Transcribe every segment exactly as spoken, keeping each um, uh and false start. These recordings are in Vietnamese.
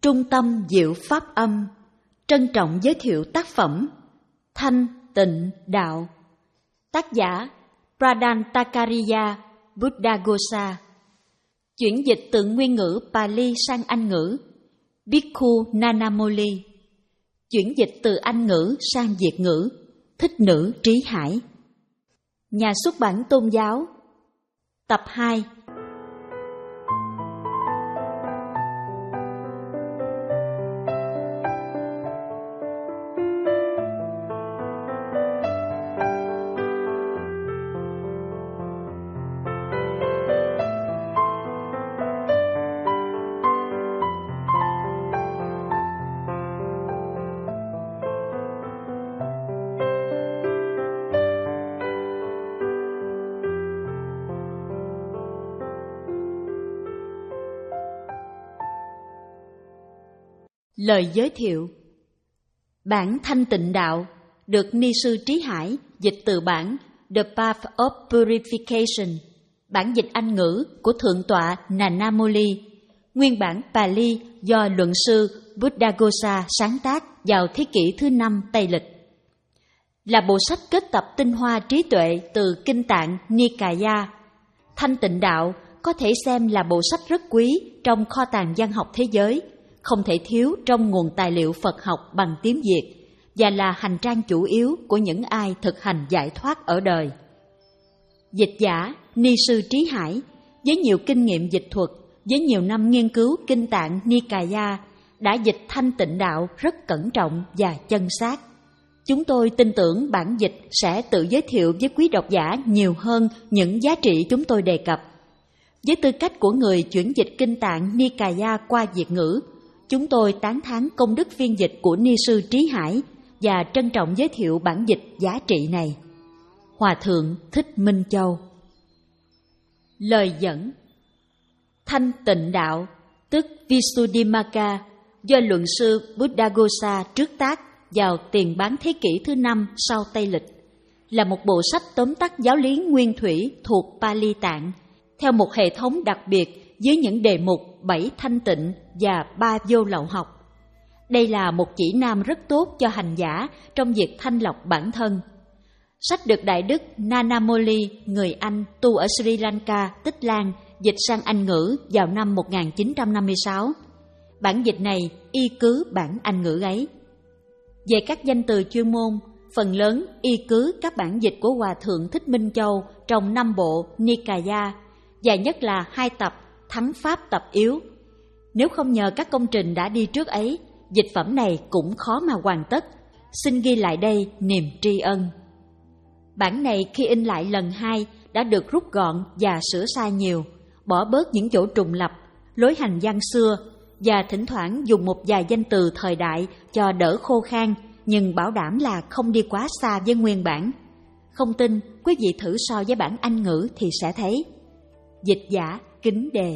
Trung tâm Diệu Pháp Âm trân trọng giới thiệu tác phẩm Thanh Tịnh Đạo. Tác giả Pradhantakariya Buddhaghosa. Chuyển dịch từ nguyên ngữ Pali sang Anh ngữ Bhikkhu Nanamoli. Chuyển dịch từ Anh ngữ sang Việt ngữ Thích Nữ Trí Hải. Nhà xuất bản Tôn giáo. Tập hai. Lời giới thiệu. Bản Thanh Tịnh Đạo được Ni sư Trí Hải dịch từ bản The Path of Purification, bản dịch Anh ngữ của Thượng tọa Nanamoli, nguyên bản Pali do luận sư Buddhaghosa sáng tác vào thế kỷ thứ năm Tây Lịch. Là bộ sách kết tập tinh hoa trí tuệ từ Kinh Tạng Nikaya, Thanh Tịnh Đạo có thể xem là bộ sách rất quý trong kho tàng văn học thế giới, không thể thiếu trong nguồn tài liệu Phật học bằng tiếng Việt và là hành trang chủ yếu của những ai thực hành giải thoát ở đời. Dịch giả Ni sư Trí Hải với nhiều kinh nghiệm dịch thuật, với nhiều năm nghiên cứu Kinh Tạng Nikaya đã dịch Thanh Tịnh Đạo rất cẩn trọng và chân xác. Chúng tôi tin tưởng bản dịch sẽ tự giới thiệu với quý độc giả nhiều hơn những giá trị chúng tôi đề cập. Với tư cách của người chuyển dịch Kinh Tạng Nikaya qua Việt ngữ, chúng tôi tán thán công đức phiên dịch của Ni sư Trí Hải và trân trọng giới thiệu bản dịch giá trị này. Hòa thượng Thích Minh Châu. Lời dẫn. Thanh Tịnh Đạo, tức Visuddhimagga, do luận sư Buddhaghosa trước tác vào tiền bán thế kỷ thứ năm sau Tây Lịch, là một bộ sách tóm tắt giáo lý nguyên thủy thuộc Pali Tạng, theo một hệ thống đặc biệt với những đề mục bảy thanh tịnh và ba vô lậu học. Đây là một chỉ nam rất tốt cho hành giả trong việc thanh lọc bản thân. Sách được Đại đức Nanamoli, người Anh, tu ở Sri Lanka, Tích Lan, dịch sang Anh ngữ vào năm một nghìn chín trăm năm mươi sáu. Bản dịch này y cứ bản Anh ngữ ấy. Về các danh từ chuyên môn, phần lớn y cứ các bản dịch của Hòa thượng Thích Minh Châu trong năm bộ Nikaya, và nhất là hai tập Thắng Pháp tập yếu. Nếu không nhờ các công trình đã đi trước ấy, dịch phẩm này cũng khó mà hoàn tất. Xin ghi lại đây niềm tri ân. Bản này khi in lại lần hai đã được rút gọn và sửa sai nhiều, bỏ bớt những chỗ trùng lặp, lối hành văn xưa và thỉnh thoảng dùng một vài danh từ thời đại cho đỡ khô khan, nhưng bảo đảm là không đi quá xa với nguyên bản. Không tin, quý vị thử so với bản Anh ngữ thì sẽ thấy. Dịch giả kính đề.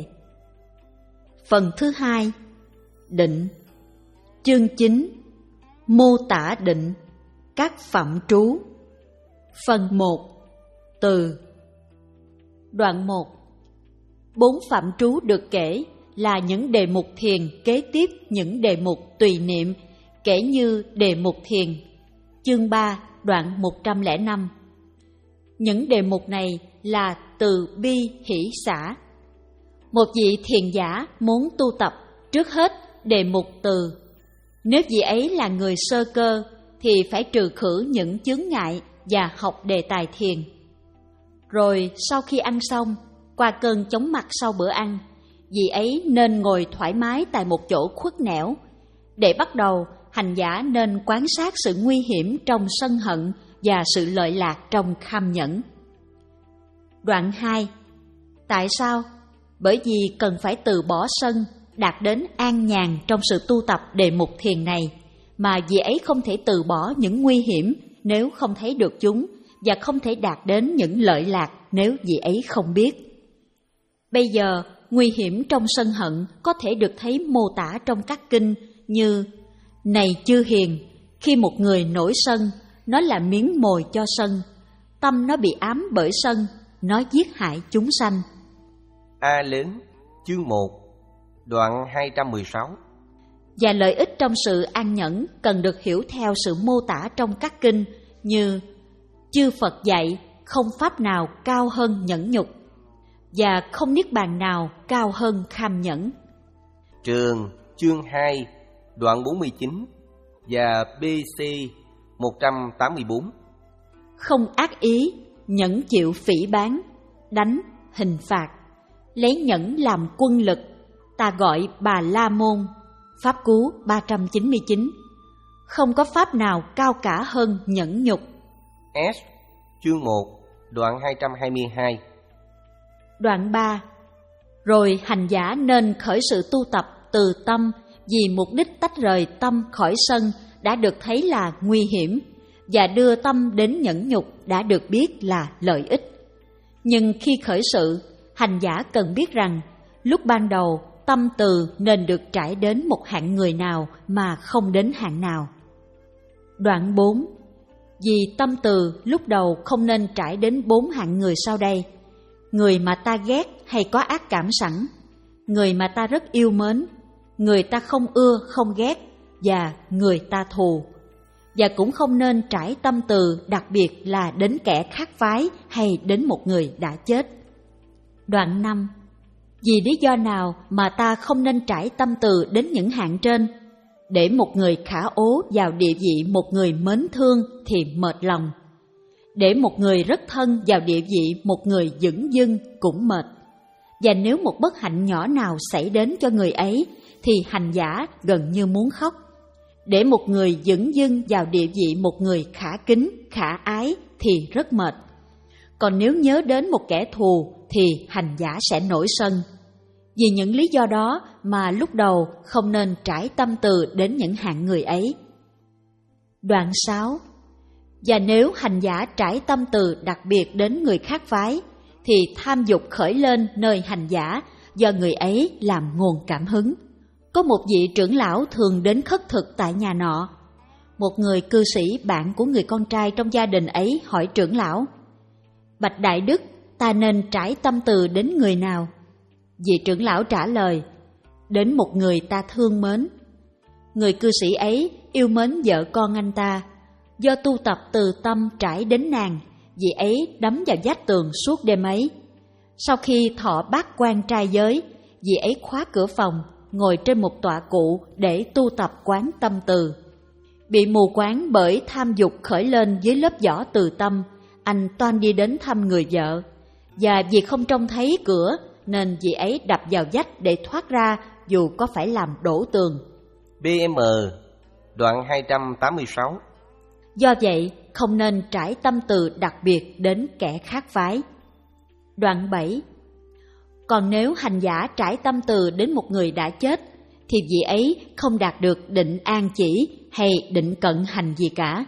Phần thứ hai. Định. Chương chín. Mô tả định. Các phẩm trú. Phần một. Từ. Đoạn một. Bốn phẩm trú được kể là những đề mục thiền kế tiếp những đề mục tùy niệm, kể như đề mục thiền. Chương ba, đoạn một trăm lẻ năm. Những đề mục này là từ bi hỷ xả. Một vị thiền giả muốn tu tập, trước hết đề mục từ. Nếu vị ấy là người sơ cơ thì phải trừ khử những chướng ngại và học đề tài thiền. Rồi sau khi ăn xong, qua cơn chóng mặt sau bữa ăn, vị ấy nên ngồi thoải mái tại một chỗ khuất nẻo. Để bắt đầu, hành giả nên quan sát sự nguy hiểm trong sân hận và sự lợi lạc trong kham nhẫn. Đoạn hai. Tại sao? Bởi vì cần phải từ bỏ sân, đạt đến an nhàn trong sự tu tập đề mục thiền này, mà vị ấy không thể từ bỏ những nguy hiểm nếu không thấy được chúng, và không thể đạt đến những lợi lạc nếu vị ấy không biết. Bây giờ, nguy hiểm trong sân hận có thể được thấy mô tả trong các kinh như: Này chư hiền, khi một người nổi sân, nó là miếng mồi cho sân. Tâm nó bị ám bởi sân, nó giết hại chúng sanh. A lớn, chương một, đoạn hai trăm mười sáu. Và lợi ích trong sự an nhẫn cần được hiểu theo sự mô tả trong các kinh như chư Phật dạy không pháp nào cao hơn nhẫn nhục và không niết bàn nào cao hơn kham nhẫn. Trường chương hai đoạn bốn mươi chín và bê xê một trăm tám mươi tư. Không ác ý, nhẫn chịu phỉ báng, đánh, hình phạt, lấy nhẫn làm quân lực, ta gọi Bà La Môn. Pháp Cú ba trăm chín mươi chín. Không có pháp nào cao cả hơn nhẫn nhục. S chương một đoạn hai trăm hai mươi hai. Đoạn ba. Rồi hành giả nên khởi sự tu tập từ tâm vì mục đích tách rời tâm khỏi sân đã được thấy là nguy hiểm và đưa tâm đến nhẫn nhục đã được biết là lợi ích. Nhưng khi khởi sự, hành giả cần biết rằng lúc ban đầu tâm từ nên được trải đến một hạng người nào mà không đến hạng nào. Đoạn bốn. Vì tâm từ lúc đầu không nên trải đến bốn hạng người sau đây: người mà ta ghét hay có ác cảm sẵn, người mà ta rất yêu mến, người ta không ưa không ghét và người ta thù. Và cũng không nên trải tâm từ đặc biệt là đến kẻ khác phái hay đến một người đã chết. Đoạn năm. Vì lý do nào mà ta không nên trải tâm từ đến những hạng trên? Để một người khả ố vào địa vị một người mến thương thì mệt lòng. Để một người rất thân vào địa vị một người dửng dưng cũng mệt. Và nếu một bất hạnh nhỏ nào xảy đến cho người ấy thì hành giả gần như muốn khóc. Để một người dửng dưng vào địa vị một người khả kính, khả ái thì rất mệt. Còn nếu nhớ đến một kẻ thù thì hành giả sẽ nổi sân. Vì những lý do đó mà lúc đầu không nên trải tâm từ đến những hạng người ấy. Đoạn sáu. Và nếu hành giả trải tâm từ đặc biệt đến người khác phái, thì tham dục khởi lên nơi hành giả do người ấy làm nguồn cảm hứng. Có một vị trưởng lão thường đến khất thực tại nhà nọ. Một người cư sĩ bạn của người con trai trong gia đình ấy hỏi trưởng lão: Bạch Đại Đức, ta nên trải tâm từ đến người nào? Vị trưởng lão trả lời: đến một người ta thương mến. Người cư sĩ ấy yêu mến vợ con anh ta. Do tu tập từ tâm trải đến nàng, vị ấy đấm vào vách tường suốt đêm ấy. Sau khi thọ bát quan trai giới, vị ấy khóa cửa phòng, ngồi trên một tọa cụ để tu tập quán tâm từ. Bị mù quáng bởi tham dục khởi lên dưới lớp vỏ từ tâm, anh toan đi đến thăm người vợ. Và vì không trông thấy cửa nên vị ấy đập vào vách để thoát ra dù có phải làm đổ tường. bê em đoạn hai trăm tám mươi sáu. Do vậy, không nên trải tâm từ đặc biệt đến kẻ khác phái. Đoạn bảy. Còn nếu hành giả trải tâm từ đến một người đã chết, thì vị ấy không đạt được định an chỉ hay định cận hành gì cả.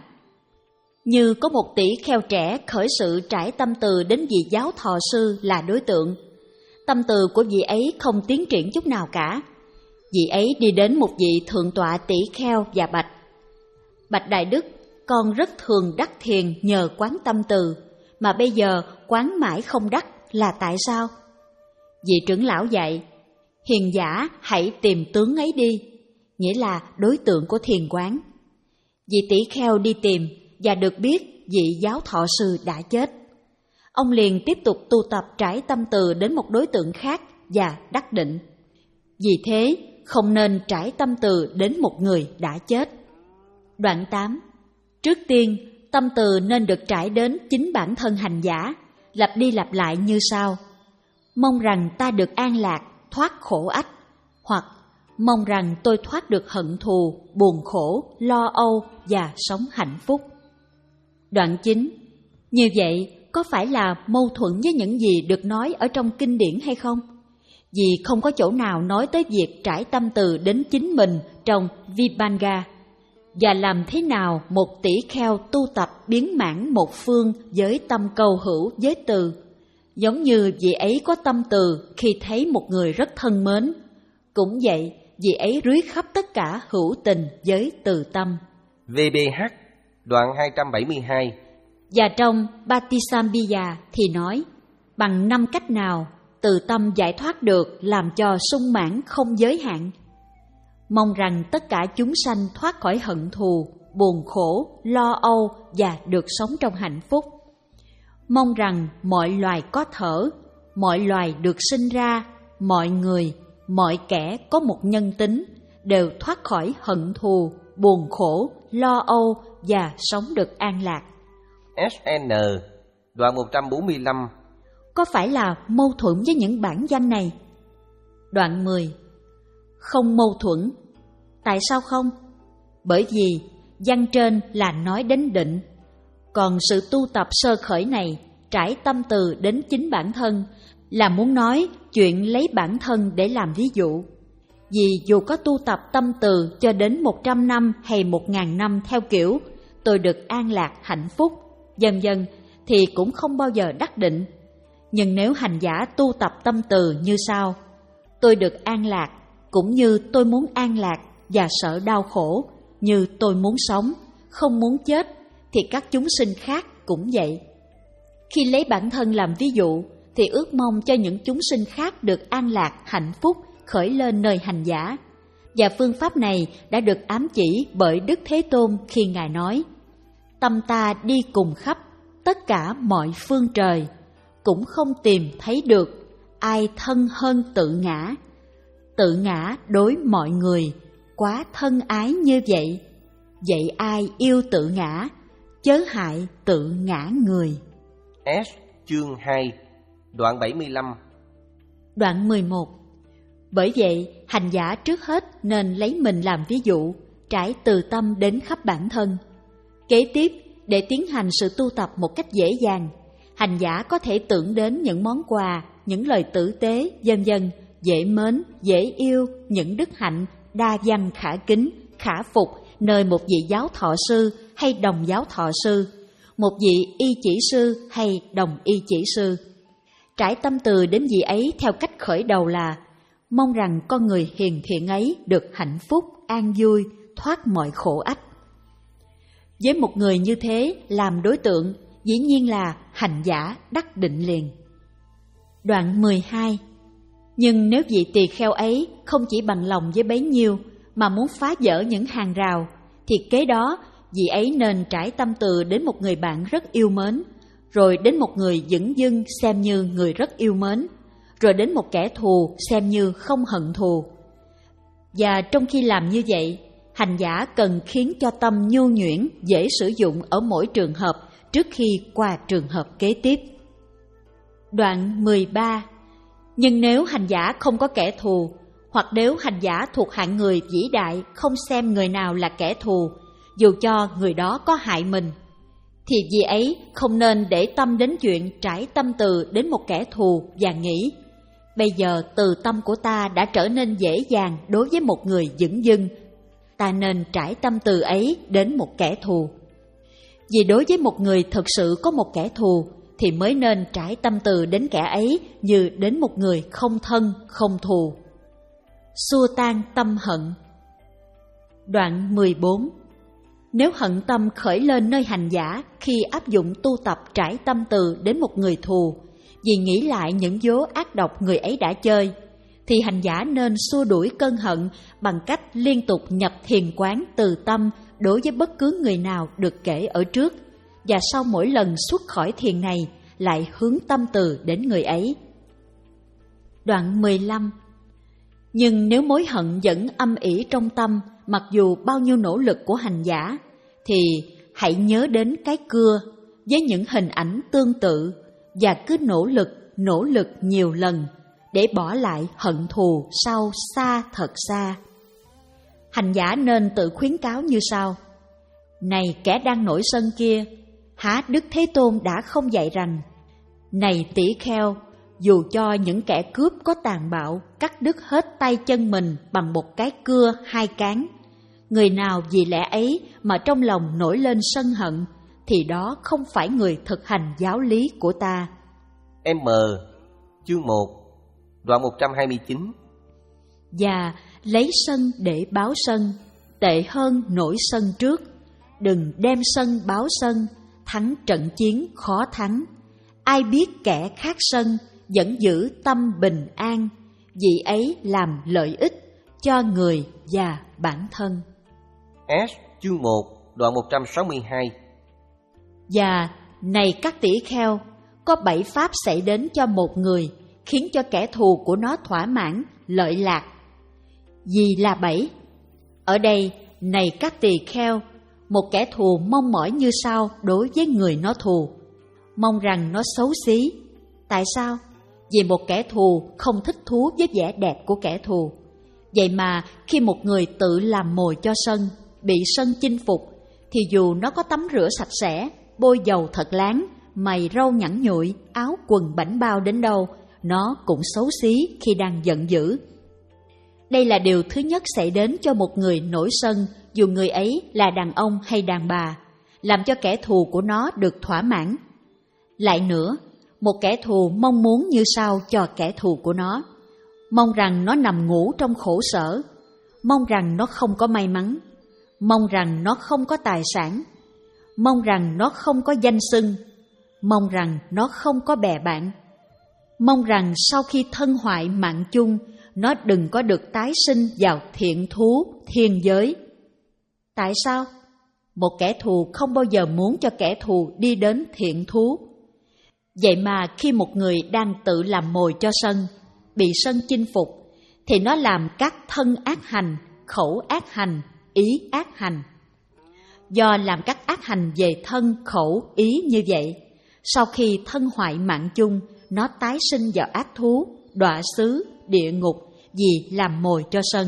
Như có một tỷ kheo trẻ khởi sự trải tâm từ đến vị giáo thọ sư là đối tượng. Tâm từ của vị ấy không tiến triển chút nào cả. Vị ấy đi đến một vị thượng tọa tỷ kheo và bạch: Bạch Đại Đức, con rất thường đắc thiền nhờ quán tâm từ, mà bây giờ quán mãi không đắc, là tại sao? Vị trưởng lão dạy: hiền giả hãy tìm tướng ấy đi, nghĩa là đối tượng của thiền quán. Vị tỷ kheo đi tìm và được biết vị giáo thọ sư đã chết. Ông liền tiếp tục tu tập trải tâm từ đến một đối tượng khác và đắc định. Vì thế, không nên trải tâm từ đến một người đã chết. Đoạn tám. Trước tiên, tâm từ nên được trải đến chính bản thân hành giả, lặp đi lặp lại như sau: mong rằng ta được an lạc, thoát khổ ách, hoặc mong rằng tôi thoát được hận thù, buồn khổ, lo âu và sống hạnh phúc. Đoạn chín. Như vậy, có phải là mâu thuẫn với những gì được nói ở trong kinh điển hay không? Vì không có chỗ nào nói tới việc trải tâm từ đến chính mình trong Vibhanga. Và làm thế nào một tỷ kheo tu tập biến mãn một phương với tâm câu hữu với từ, giống như vị ấy có tâm từ khi thấy một người rất thân mến. Cũng vậy, vị ấy rưới khắp tất cả hữu tình với từ tâm. vê bê hát đoạn hai trăm bảy mươi hai. Và trong Bhattisambiya thì nói: bằng năm cách nào từ tâm giải thoát được làm cho sung mãn không giới hạn. mong rằng tất cả chúng sanh thoát khỏi hận thù, buồn khổ, lo âu và được sống trong hạnh phúc. Mong rằng mọi loài có thở, mọi loài được sinh ra, mọi người, mọi kẻ có một nhân tính đều thoát khỏi hận thù, buồn khổ, lo âu và sống được an lạc. ét en, đoạn một trăm bốn mươi lăm. Có phải là mâu thuẫn với những bản văn này? Đoạn mười. Không mâu thuẫn. Tại sao không? Bởi vì văn trên là nói đến định, còn sự tu tập sơ khởi này trải tâm từ đến chính bản thân là muốn nói chuyện lấy bản thân để làm ví dụ. Vì dù có tu tập tâm từ cho đến một trăm năm hay một ngàn năm theo kiểu tôi được an lạc hạnh phúc, dần dần thì cũng không bao giờ đắc định. Nhưng nếu hành giả tu tập tâm từ như sau: tôi được an lạc cũng như tôi muốn an lạc và sợ đau khổ, như tôi muốn sống, không muốn chết, thì các chúng sinh khác cũng vậy. Khi lấy bản thân làm ví dụ thì ước mong cho những chúng sinh khác được an lạc, hạnh phúc khởi lên nơi hành giả. Và phương pháp này đã được ám chỉ bởi Đức Thế Tôn khi Ngài nói: tâm ta đi cùng khắp tất cả mọi phương trời, cũng không tìm thấy được ai thân hơn tự ngã. Tự ngã đối mọi người quá thân ái như vậy, vậy ai yêu tự ngã, chớ hại tự ngã người. S chương hai, đoạn bảy mươi lăm. Đoạn mười một. Bởi vậy, hành giả trước hết nên lấy mình làm ví dụ, trải từ tâm đến khắp bản thân. Kế tiếp, để tiến hành sự tu tập một cách dễ dàng, hành giả có thể tưởng đến những món quà, những lời tử tế, vân vân, dễ mến, dễ yêu, những đức hạnh, đa văn khả kính, khả phục nơi một vị giáo thọ sư hay đồng giáo thọ sư, một vị y chỉ sư hay đồng y chỉ sư. Trải tâm từ đến vị ấy theo cách khởi đầu là mong rằng con người hiền thiện ấy được hạnh phúc, an vui, thoát mọi khổ ách. Với một người như thế làm đối tượng, dĩ nhiên là hành giả đắc định liền. Đoạn mười hai. Nhưng nếu vị tỳ kheo ấy không chỉ bằng lòng với bấy nhiêu mà muốn phá vỡ những hàng rào, thì kế đó vị ấy nên trải tâm từ đến một người bạn rất yêu mến, rồi đến một người dửng dưng xem như người rất yêu mến, rồi đến một kẻ thù xem như không hận thù. Và trong khi làm như vậy, hành giả cần khiến cho tâm nhu nhuyễn, dễ sử dụng ở mỗi trường hợp trước khi qua trường hợp kế tiếp. Đoạn mười ba. Nhưng nếu hành giả không có kẻ thù, hoặc nếu hành giả thuộc hạng người vĩ đại không xem người nào là kẻ thù, dù cho người đó có hại mình, thì vì ấy không nên để tâm đến chuyện trải tâm từ đến một kẻ thù và nghĩ: bây giờ từ tâm của ta đã trở nên dễ dàng đối với một người dửng dưng, ta nên trải tâm từ ấy đến một kẻ thù. Vì đối với một người thực sự có một kẻ thù thì mới nên trải tâm từ đến kẻ ấy như đến một người không thân, không thù. Xua tan tâm hận. Đoạn mười bốn. Nếu hận tâm khởi lên nơi hành giả khi áp dụng tu tập trải tâm từ đến một người thù, vì nghĩ lại những vố ác độc người ấy đã chơi, thì hành giả nên xua đuổi cơn hận bằng cách liên tục nhập thiền quán từ tâm đối với bất cứ người nào được kể ở trước, và sau mỗi lần xuất khỏi thiền này lại hướng tâm từ đến người ấy. Đoạn mười lăm. Nhưng nếu mối hận vẫn âm ỉ trong tâm, mặc dù bao nhiêu nỗ lực của hành giả, thì hãy nhớ đến cái cưa với những hình ảnh tương tự và cứ nỗ lực, nỗ lực nhiều lần để bỏ lại hận thù sau xa thật xa. Hành giả nên tự khuyến cáo như sau: này kẻ đang nổi sân kia, há Đức Thế Tôn đã không dạy rằng: này tỷ kheo, dù cho những kẻ cướp có tàn bạo cắt đứt hết tay chân mình bằng một cái cưa hai cán, người nào vì lẽ ấy mà trong lòng nổi lên sân hận, thì đó không phải người thực hành giáo lý của ta. M chương một, đoạn một trăm hai mươi chín. Và lấy sân để báo sân, tệ hơn nổi sân trước. Đừng đem sân báo sân, thắng trận chiến khó thắng. Ai biết kẻ khác sân, vẫn giữ tâm bình an, vị ấy làm lợi ích, cho người và bản thân. S chương một đoạn một trăm sáu mươi hai. Và này các tỷ kheo, có bảy pháp xảy đến cho một người, khiến cho kẻ thù của nó thỏa mãn, lợi lạc. Gì là bảy? Ở đây, này các tỳ kheo, một kẻ thù mong mỏi như sau đối với người nó thù, mong rằng nó xấu xí. Tại sao? Vì một kẻ thù không thích thú với vẻ đẹp của kẻ thù. Vậy mà khi một người tự làm mồi cho sân, bị sân chinh phục, thì dù nó có tắm rửa sạch sẽ, bôi dầu thật láng, mày râu nhẵn nhụi, áo quần bảnh bao đến đâu, nó cũng xấu xí khi đang giận dữ. Đây là điều thứ nhất xảy đến cho một người nổi sân, dù người ấy là đàn ông hay đàn bà, làm cho kẻ thù của nó được thỏa mãn. Lại nữa, một kẻ thù mong muốn như sau cho kẻ thù của nó, mong rằng nó nằm ngủ trong khổ sở, mong rằng nó không có may mắn, mong rằng nó không có tài sản, mong rằng nó không có danh xưng, mong rằng nó không có bè bạn, mong rằng sau khi thân hoại mạng chung, nó đừng có được tái sinh vào thiện thú thiên giới. Tại sao? Một kẻ thù không bao giờ muốn cho kẻ thù đi đến thiện thú. Vậy mà khi một người đang tự làm mồi cho sân, bị sân chinh phục, thì nó làm các thân ác hành, khẩu ác hành, ý ác hành. Do làm các ác hành về thân, khẩu, ý như vậy, sau khi thân hoại mạng chung, nó tái sinh vào ác thú, đọa xứ, địa ngục vì làm mồi cho sân.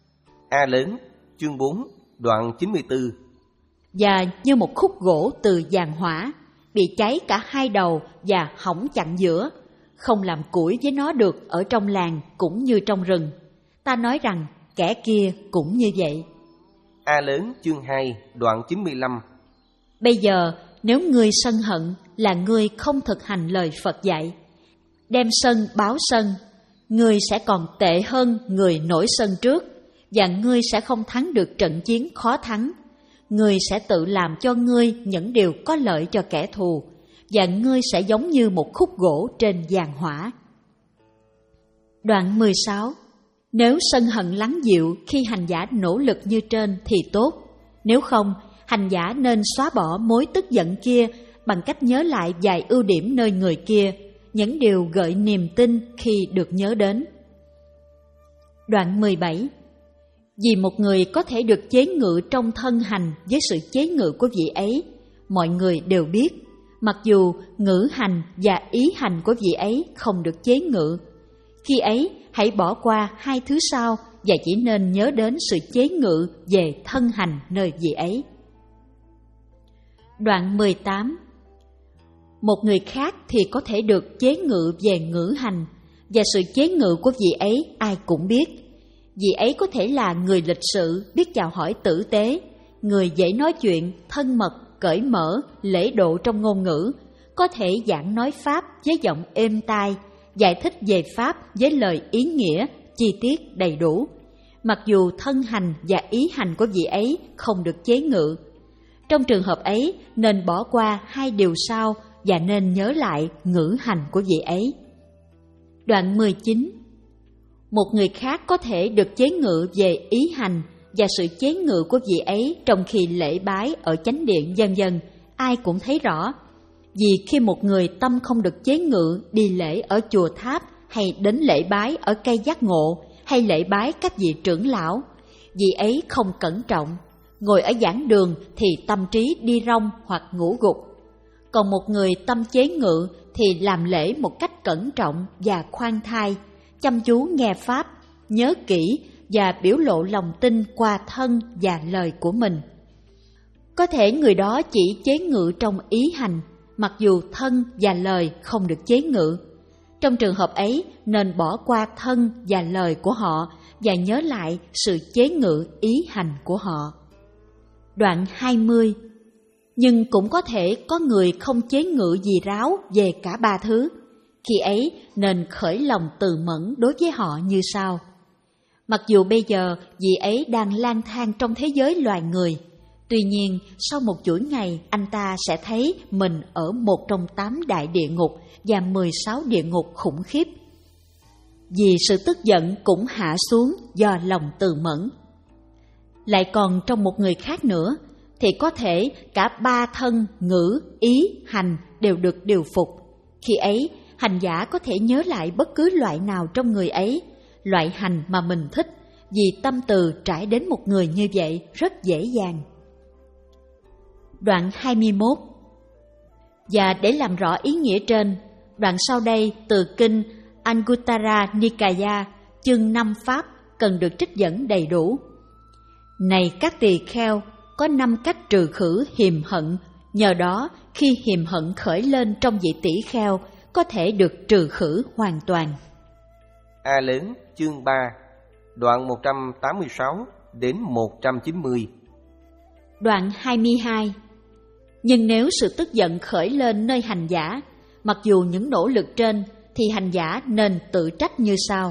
A lớn chương bốn đoạn chín mươi tư. Và như một khúc gỗ từ giàn hỏa, bị cháy cả hai đầu và hỏng chặn giữa, không làm củi với nó được ở trong làng cũng như trong rừng. Ta nói rằng kẻ kia cũng như vậy. A lớn chương hai đoạn chín mươi lăm. Bây giờ nếu ngươi sân hận là ngươi không thực hành lời Phật dạy, đem sân báo sân, ngươi sẽ còn tệ hơn người nổi sân trước, và ngươi sẽ không thắng được trận chiến khó thắng. Ngươi sẽ tự làm cho ngươi những điều có lợi cho kẻ thù, và ngươi sẽ giống như một khúc gỗ trên giàn hỏa. Đoạn mười sáu. Nếu sân hận lắng dịu khi hành giả nỗ lực như trên thì tốt. Nếu không, hành giả nên xóa bỏ mối tức giận kia bằng cách nhớ lại vài ưu điểm nơi người kia, những điều gợi niềm tin khi được nhớ đến. Đoạn mười bảy. Vì một người có thể được chế ngự trong thân hành với sự chế ngự của vị ấy, mọi người đều biết, mặc dù ngữ hành và ý hành của vị ấy không được chế ngự. Khi ấy, hãy bỏ qua hai thứ sau và chỉ nên nhớ đến sự chế ngự về thân hành nơi vị ấy. Đoạn mười tám. Một người khác thì có thể được chế ngự về ngữ hành, và sự chế ngự của vị ấy ai cũng biết. Vị ấy có thể là người lịch sự, biết chào hỏi tử tế, người dễ nói chuyện, thân mật, cởi mở, lễ độ trong ngôn ngữ, có thể giảng nói Pháp với giọng êm tai, giải thích về Pháp với lời ý nghĩa, chi tiết đầy đủ, mặc dù thân hành và ý hành của vị ấy không được chế ngự. Trong trường hợp ấy, nên bỏ qua hai điều sau và nên nhớ lại ngữ hành của vị ấy. Đoạn mười chín. Một người khác có thể được chế ngự về ý hành và sự chế ngự của vị ấy trong khi lễ bái ở chánh điện vân vân, ai cũng thấy rõ. Vì khi một người tâm không được chế ngự đi lễ ở chùa tháp, hay đến lễ bái ở cây giác ngộ, hay lễ bái các vị trưởng lão, vị ấy không cẩn trọng, ngồi ở giảng đường thì tâm trí đi rong hoặc ngủ gục. Còn một người tâm chế ngự thì làm lễ một cách cẩn trọng và khoan thai, chăm chú nghe Pháp, nhớ kỹ và biểu lộ lòng tin qua thân và lời của mình. Có thể người đó chỉ chế ngự trong ý hành, mặc dù thân và lời không được chế ngự. Trong trường hợp ấy, nên bỏ qua thân và lời của họ và nhớ lại sự chế ngự ý hành của họ. Đoạn hai mươi. Nhưng cũng có thể có người không chế ngự gì ráo về cả ba thứ. Khi ấy nên khởi lòng từ mẫn đối với họ như sau. Mặc dù bây giờ vị ấy đang lang thang trong thế giới loài người, tuy nhiên sau một chuỗi ngày anh ta sẽ thấy mình ở một trong tám đại địa ngục và mười sáu địa ngục khủng khiếp. vì sự tức giận cũng hạ xuống do lòng từ mẫn. Lại còn trong một người khác nữa, thì có thể cả ba thân, ngữ, ý, hành đều được điều phục. Khi ấy, hành giả có thể nhớ lại bất cứ loại nào trong người ấy, loại hành mà mình thích, vì tâm từ trải đến một người như vậy rất dễ dàng. Đoạn hai mươi mốt. Và để làm rõ ý nghĩa trên, đoạn sau đây từ kinh Anguttara Nikaya, chương năm pháp cần được trích dẫn đầy đủ. Này các tỳ kheo, có năm cách trừ khử hiềm hận, nhờ đó khi hiềm hận khởi lên trong vị tỷ kheo có thể được trừ khử hoàn toàn. A lớn chương ba, đoạn một trăm tám mươi sáu đến một trăm chín mươi. Đoạn hai mươi hai. Nhưng nếu sự tức giận khởi lên nơi hành giả, mặc dù những nỗ lực trên, thì hành giả nên tự trách như sau.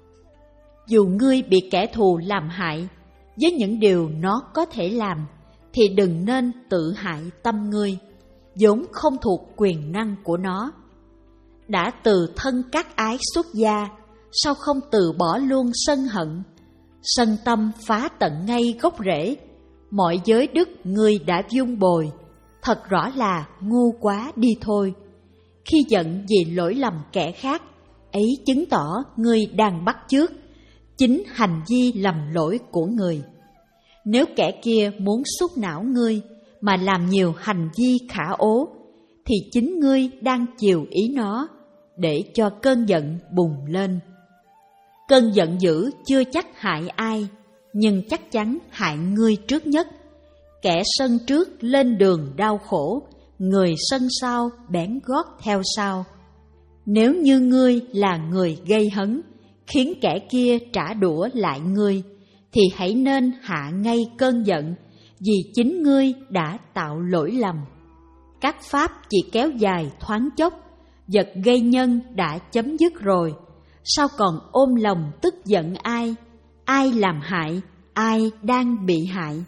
Dù ngươi bị kẻ thù làm hại với những điều nó có thể làm, thì đừng nên tự hại tâm ngươi, vốn không thuộc quyền năng của nó. Đã từ thân các ái xuất gia, sao không từ bỏ luôn sân hận? Sân tâm phá tận ngay gốc rễ, mọi giới đức ngươi đã vun bồi, thật rõ là ngu quá đi thôi. Khi giận vì lỗi lầm kẻ khác, ấy chứng tỏ ngươi đang bắt chước chính hành vi lầm lỗi của người. Nếu kẻ kia muốn xúc não ngươi mà làm nhiều hành vi khả ố, thì chính ngươi đang chiều ý nó để cho cơn giận bùng lên. Cơn giận dữ chưa chắc hại ai, nhưng chắc chắn hại ngươi trước nhất. Kẻ sân trước lên đường đau khổ, người sân sau bén gót theo sau. Nếu như ngươi là người gây hấn, khiến kẻ kia trả đũa lại ngươi, thì hãy nên hạ ngay cơn giận, vì chính ngươi đã tạo lỗi lầm. Các pháp chỉ kéo dài thoáng chốc, vật gây nhân đã chấm dứt rồi, sao còn ôm lòng tức giận ai? Ai làm hại, ai đang bị hại?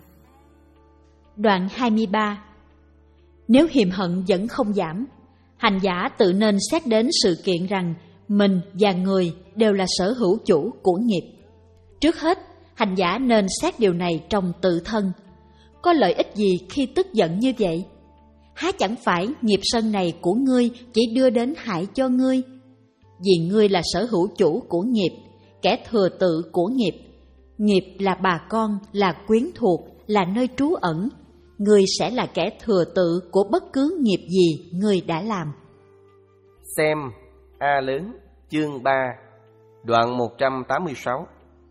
Đoạn hai mươi ba. Nếu hiềm hận vẫn không giảm, hành giả tự nên xét đến sự kiện rằng mình và người đều là sở hữu chủ của nghiệp. Trước hết, hành giả nên xét điều này trong tự thân. Có lợi ích gì khi tức giận như vậy? Há chẳng phải nghiệp sân này của ngươi chỉ đưa đến hại cho ngươi? Vì ngươi là sở hữu chủ của nghiệp, kẻ thừa tự của nghiệp. Nghiệp là bà con, là quyến thuộc, là nơi trú ẩn. Ngươi sẽ là kẻ thừa tự của bất cứ nghiệp gì ngươi đã làm. Xem A lớn chương ba, đoạn một trăm tám mươi sáu.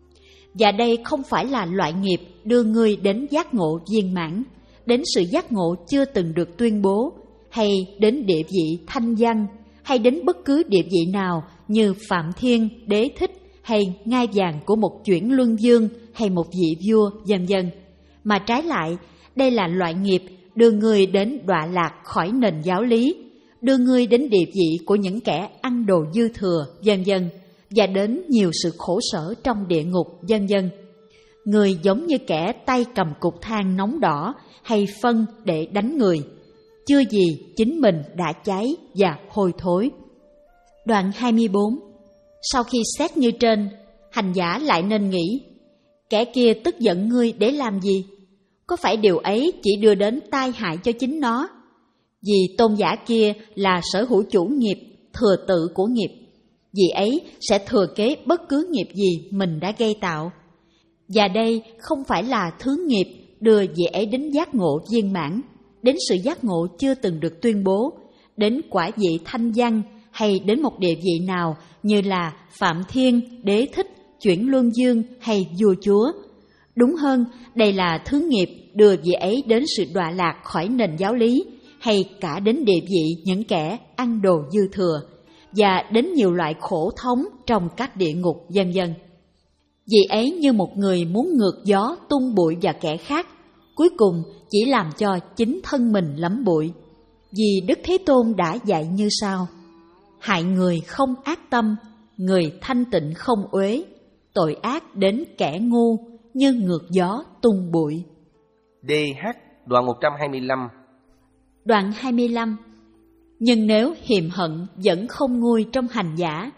Và đây không phải là loại nghiệp đưa ngươi đến giác ngộ viên mãn, đến sự giác ngộ chưa từng được tuyên bố, hay đến địa vị thanh văn, hay đến bất cứ địa vị nào như Phạm Thiên, Đế Thích, hay ngai vàng của một chuyển luân dương, hay một vị vua, vân vân. Mà trái lại, đây là loại nghiệp đưa ngươi đến đọa lạc khỏi nền giáo lý, đưa ngươi đến địa vị của những kẻ ăn đồ dư thừa, vân vân, và đến nhiều sự khổ sở trong địa ngục, vân vân. Người giống như kẻ tay cầm cục than nóng đỏ hay phân để đánh người, chưa gì chính mình đã cháy và hôi thối. Đoạn hai mươi bốn. Sau khi xét như trên, hành giả lại nên nghĩ, kẻ kia tức giận ngươi để làm gì? Có phải điều ấy chỉ đưa đến tai hại cho chính nó? Vì tôn giả kia là sở hữu chủ nghiệp, thừa tự của nghiệp. Vì ấy sẽ thừa kế bất cứ nghiệp gì mình đã gây tạo. Và đây không phải là thứ nghiệp đưa vị ấy đến giác ngộ viên mãn, đến sự giác ngộ chưa từng được tuyên bố, đến quả vị thanh văn, hay đến một địa vị nào như là Phạm Thiên, Đế Thích, chuyển luân dương hay vua chúa. Đúng hơn, đây là thứ nghiệp đưa vị ấy đến sự đọa lạc khỏi nền giáo lý, hay cả đến địa vị những kẻ ăn đồ dư thừa, và đến nhiều loại khổ thống trong các địa ngục, vân vân. Vị ấy như một người muốn ngược gió tung bụi vào kẻ khác, cuối cùng chỉ làm cho chính thân mình lắm bụi. Vì Đức Thế Tôn đã dạy như sau: hại người không ác tâm, người thanh tịnh không uế, tội ác đến kẻ ngu như ngược gió tung bụi. đê hát đoạn một trăm hai mươi lăm. Đoạn hai mươi lăm. Nhưng nếu hiềm hận vẫn không nguôi trong hành giả,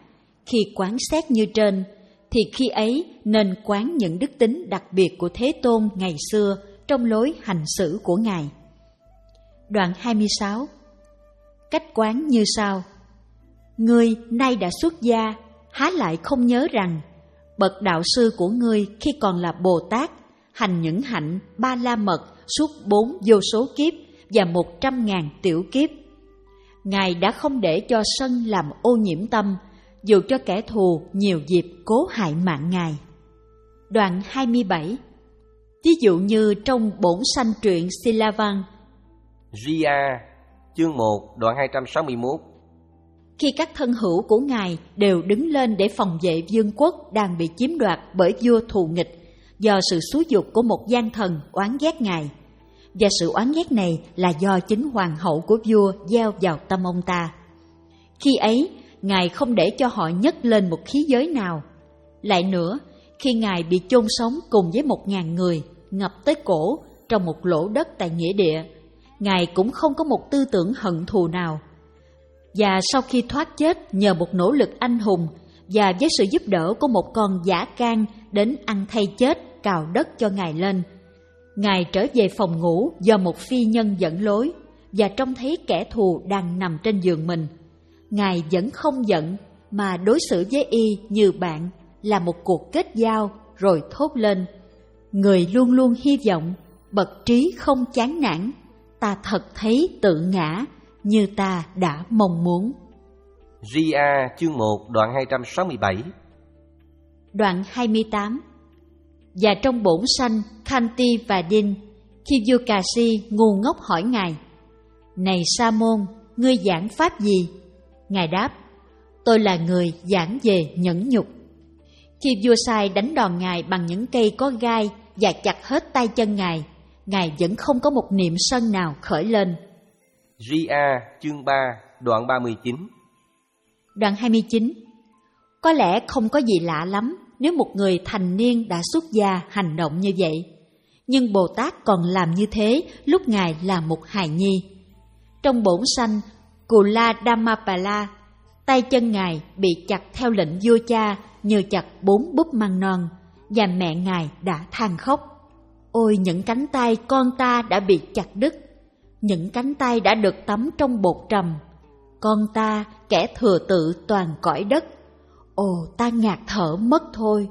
Khi quán xét như trên, thì khi ấy nên quán những đức tính đặc biệt của Thế Tôn ngày xưa trong lối hành xử của Ngài. Đoạn hai mươi sáu. Cách quán như sau: Ngươi nay đã xuất gia, há lại không nhớ rằng bậc đạo sư của ngươi khi còn là Bồ Tát hành những hạnh ba la mật suốt bốn vô số kiếp và một trăm ngàn tiểu kiếp. Ngài đã không để cho sân làm ô nhiễm tâm, dù cho kẻ thù nhiều dịp cố hại mạng Ngài. Đoạn hai mươi bảy. Ví dụ như trong bổn sanh truyện Silavan, Ria, chương một, đoạn hai trăm sáu mươi mốt. Khi các thân hữu của Ngài đều đứng lên để phòng vệ vương quốc đang bị chiếm đoạt bởi vua thù nghịch do sự xúi giục của một gian thần oán ghét Ngài, và sự oán ghét này là do chính hoàng hậu của vua gieo vào tâm ông ta. Khi ấy, Ngài không để cho họ nhấc lên một khí giới nào. Lại nữa, khi Ngài bị chôn sống cùng với một ngàn người ngập tới cổ trong một lỗ đất tại nghĩa địa, Ngài cũng không có một tư tưởng hận thù nào. Và sau khi thoát chết nhờ một nỗ lực anh hùng và với sự giúp đỡ của một con dã can đến ăn thay chết cào đất cho Ngài lên, Ngài trở về phòng ngủ do một phi nhân dẫn lối, và trông thấy kẻ thù đang nằm trên giường mình. Ngài vẫn không giận mà đối xử với y như bạn, là một cuộc kết giao, rồi thốt lên: Người luôn luôn hy vọng, bậc trí không chán nản, ta thật thấy tự ngã như ta đã mong muốn. Ria, chương một, đoạn hai trăm sáu mươi bảy. Đoạn hai mươi tám. Và trong bổn sanh Khanti và Din, khi vua Cà Si ngu ngốc hỏi Ngài: Này Sa môn, ngươi giảng pháp gì? Ngài đáp: Tôi là người giảng về nhẫn nhục. Khi vua sai đánh đòn Ngài bằng những cây có gai và chặt hết tay chân Ngài, Ngài vẫn không có một niệm sân nào khởi lên. Ria, chương ba, đoạn ba mươi chín. Đoạn hai mươi chín. Có lẽ không có gì lạ lắm nếu một người thành niên đã xuất gia hành động như vậy, nhưng Bồ Tát còn làm như thế lúc Ngài là một hài nhi. Trong bổn sanh Kula Dhammapala, tay chân Ngài bị chặt theo lệnh vua cha như chặt bốn búp măng non, và mẹ Ngài đã than khóc: Ôi, những cánh tay con ta đã bị chặt đứt, những cánh tay đã được tắm trong bột trầm. Con ta, kẻ thừa tự toàn cõi đất, ồ, ta ngạt thở mất thôi.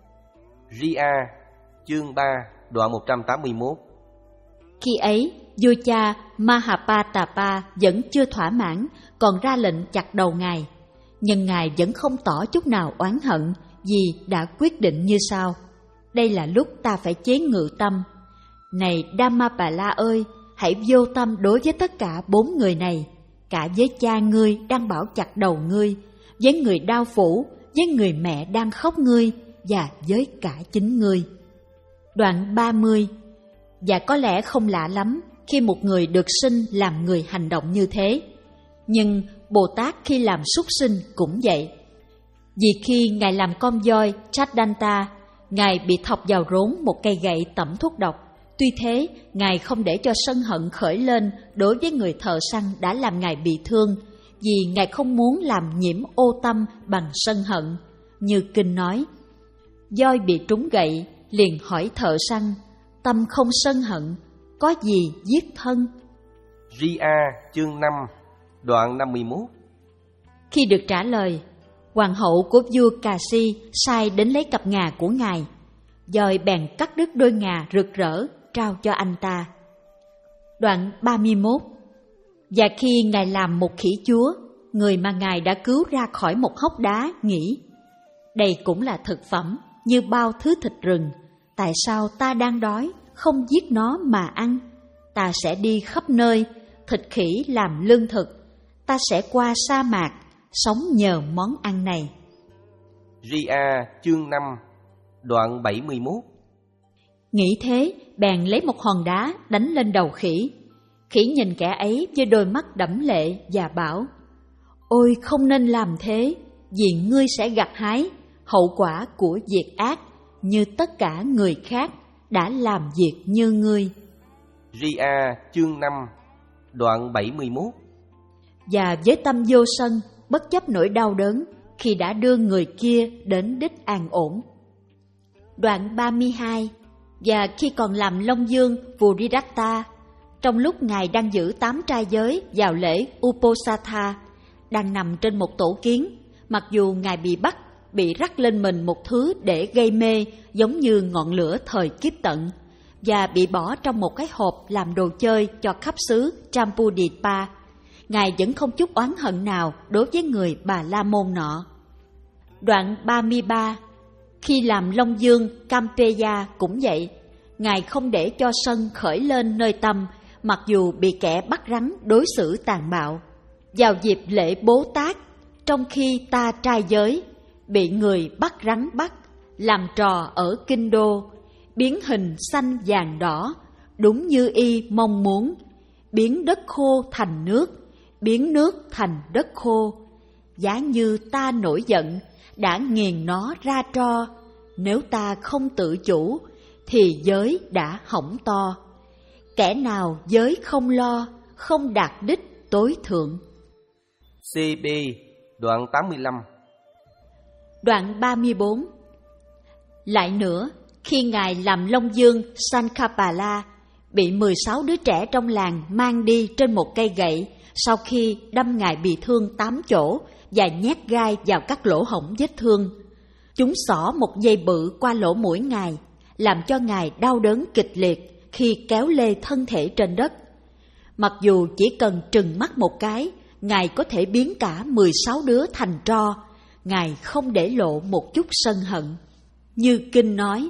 Ria, chương ba, đoạn một trăm tám mươi mốt. Khi ấy, vua cha Mahapatapa vẫn chưa thỏa mãn, còn ra lệnh chặt đầu Ngài. Nhưng Ngài vẫn không tỏ chút nào oán hận, vì đã quyết định như sau: Đây là lúc ta phải chế ngự tâm. Này Dhammapala ơi, hãy vô tâm đối với tất cả bốn người này, cả với cha ngươi đang bảo chặt đầu ngươi, với người đao phủ, với người mẹ đang khóc ngươi, và với cả chính ngươi. Đoạn ba mươi. Và có lẽ không lạ lắm khi một người được sinh làm người hành động như thế, nhưng Bồ Tát khi làm súc sinh cũng vậy. Vì khi Ngài làm con voi Chaddanta, Ngài bị thọc vào rốn một cây gậy tẩm thuốc độc. Tuy thế, Ngài không để cho sân hận khởi lên đối với người thợ săn đã làm Ngài bị thương, vì Ngài không muốn làm nhiễm ô tâm bằng sân hận. Như kinh nói: Voi bị trúng gậy, liền hỏi thợ săn: Tâm không sân hận, có gì giết thân? Ria, chương năm, đoạn năm mươi mốt. Khi được trả lời, hoàng hậu của vua Cà Si sai đến lấy cặp ngà của Ngài. Voi bèn cắt đứt đôi ngà rực rỡ, trao cho anh ta. Đoạn ba mươi mốt. Và khi Ngài làm một khỉ chúa, người mà Ngài đã cứu ra khỏi một hốc đá nghĩ: Đây cũng là thực phẩm như bao thứ thịt rừng, tại sao ta đang đói không giết nó mà ăn? Ta sẽ đi khắp nơi, thịt khỉ làm lương thực, ta sẽ qua sa mạc, sống nhờ món ăn này. Ria, chương năm, đoạn bảy mươi mốt. Nghĩ thế, bèn lấy một hòn đá đánh lên đầu khỉ. Khỉ nhìn kẻ ấy với đôi mắt đẫm lệ và bảo: Ôi, không nên làm thế, vì ngươi sẽ gặt hái hậu quả của việc ác như tất cả người khác đã làm việc như ngươi. Ria, chương năm, đoạn bảy mươi mốt. Và với tâm vô sân, bất chấp nỗi đau đớn, khi đã đưa người kia đến đích an ổn. Đoạn ba mươi hai. Và khi còn làm Long Dương Vuridatta, trong lúc Ngài đang giữ tám trai giới vào lễ Uposatha, đang nằm trên một tổ kiến, mặc dù Ngài bị bắt, bị rắc lên mình một thứ để gây mê giống như ngọn lửa thời kiếp tận, và bị bỏ trong một cái hộp làm đồ chơi cho khắp xứ Champudipa, Ngài vẫn không chút oán hận nào đối với người Bà La Môn nọ. Đoạn ba mươi ba. Khi làm Long Dương Campeya cũng vậy, Ngài không để cho sân khởi lên nơi tâm, mặc dù bị kẻ bắt rắn đối xử tàn bạo. Vào dịp lễ Bố Tát, trong khi ta trai giới, bị người bắt rắn bắt, làm trò ở kinh đô, biến hình xanh vàng đỏ, đúng như y mong muốn, biến đất khô thành nước, biến nước thành đất khô. Giá như ta nổi giận, đã nghiền nó ra tro, nếu ta không tự chủ, thì giới đã hỏng to. Kẻ nào giới không lo, không đạt đích tối thượng. xê bê đoạn tám mươi lăm. Đoạn ba mươi bốn. Lại nữa, khi Ngài làm Long Dương Sankapala, bị mười sáu đứa trẻ trong làng mang đi trên một cây gậy, sau khi đâm Ngài bị thương tám chỗ và nhét gai vào các lỗ hổng vết thương. Chúng xỏ một dây bự qua lỗ mũi Ngài, làm cho Ngài đau đớn kịch liệt khi kéo lê thân thể trên đất. Mặc dù chỉ cần trừng mắt một cái, Ngài có thể biến cả mười sáu đứa thành tro, Ngài không để lộ một chút sân hận. Như kinh nói,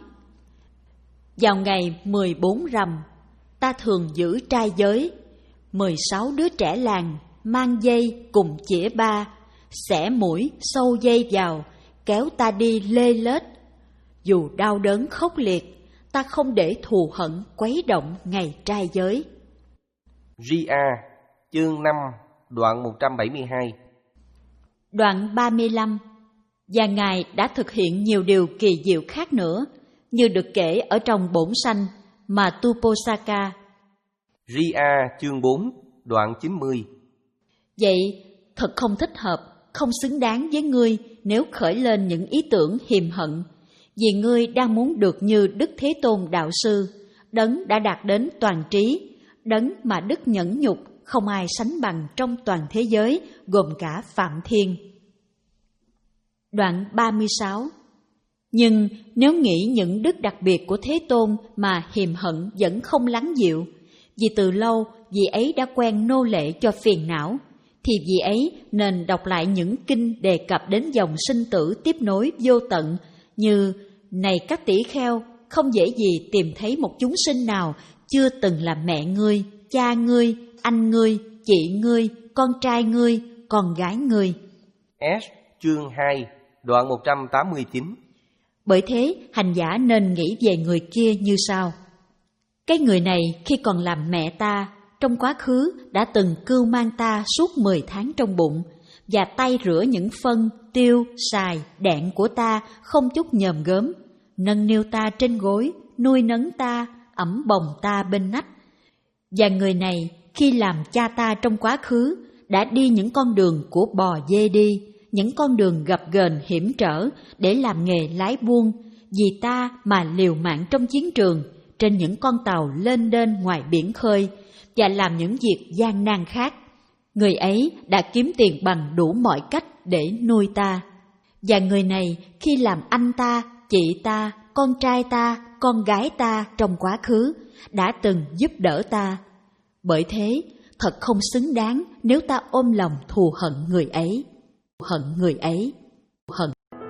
vào ngày mười bốn rằm, ta thường giữ trai giới, mười sáu đứa trẻ làng mang dây cùng chĩa ba, xẻ mũi sâu dây vào, kéo ta đi lê lết. Dù đau đớn khốc liệt, ta không để thù hận quấy động ngày trai giới. Ria, chương năm, đoạn một trăm bảy mươi hai. Đoạn ba mươi lăm. Và Ngài đã thực hiện nhiều điều kỳ diệu khác nữa, như được kể ở trong bổn sanh Matuposaka. Ria, chương bốn, đoạn chín mươi. Vậy, thật không thích hợp, không xứng đáng với ngươi nếu khởi lên những ý tưởng hiềm hận, vì ngươi đang muốn được như Đức Thế Tôn Đạo Sư, đấng đã đạt đến toàn trí, đấng mà đức nhẫn nhục không ai sánh bằng trong toàn thế giới, gồm cả Phạm Thiên. Đoạn ba mươi sáu. Nhưng nếu nghĩ những đức đặc biệt của Thế Tôn mà hiềm hận vẫn không lắng dịu, vì từ lâu vị ấy đã quen nô lệ cho phiền não, thì vị ấy nên đọc lại những kinh đề cập đến dòng sinh tử tiếp nối vô tận, như: này các tỷ kheo, không dễ gì tìm thấy một chúng sinh nào chưa từng là mẹ ngươi, cha ngươi, anh ngươi, chị ngươi, con trai ngươi, con gái ngươi. S, chương hai, đoạn một trăm tám mươi chín. Bởi thế, hành giả nên nghĩ về người kia như sau. Cái người này khi còn làm mẹ ta, trong quá khứ đã từng cưu mang ta suốt mười tháng trong bụng, và tay rửa những phân, tiêu, xài, đẹn của ta không chút nhòm gớm, nâng niu ta trên gối, nuôi nấng ta, ẵm bồng ta bên nách. Và người này khi làm cha ta trong quá khứ đã đi những con đường của bò dê đi, những con đường gập ghềnh hiểm trở để làm nghề lái buôn, vì ta mà liều mạng trong chiến trường, trên những con tàu lên đên ngoài biển khơi, và làm những việc gian nan khác. Người ấy đã kiếm tiền bằng đủ mọi cách để nuôi ta. Và người này khi làm anh ta, chị ta, con trai ta, con gái ta trong quá khứ đã từng giúp đỡ ta. Bởi thế, thật không xứng đáng nếu ta ôm lòng thù hận người ấy. Hận người ấy. Hận.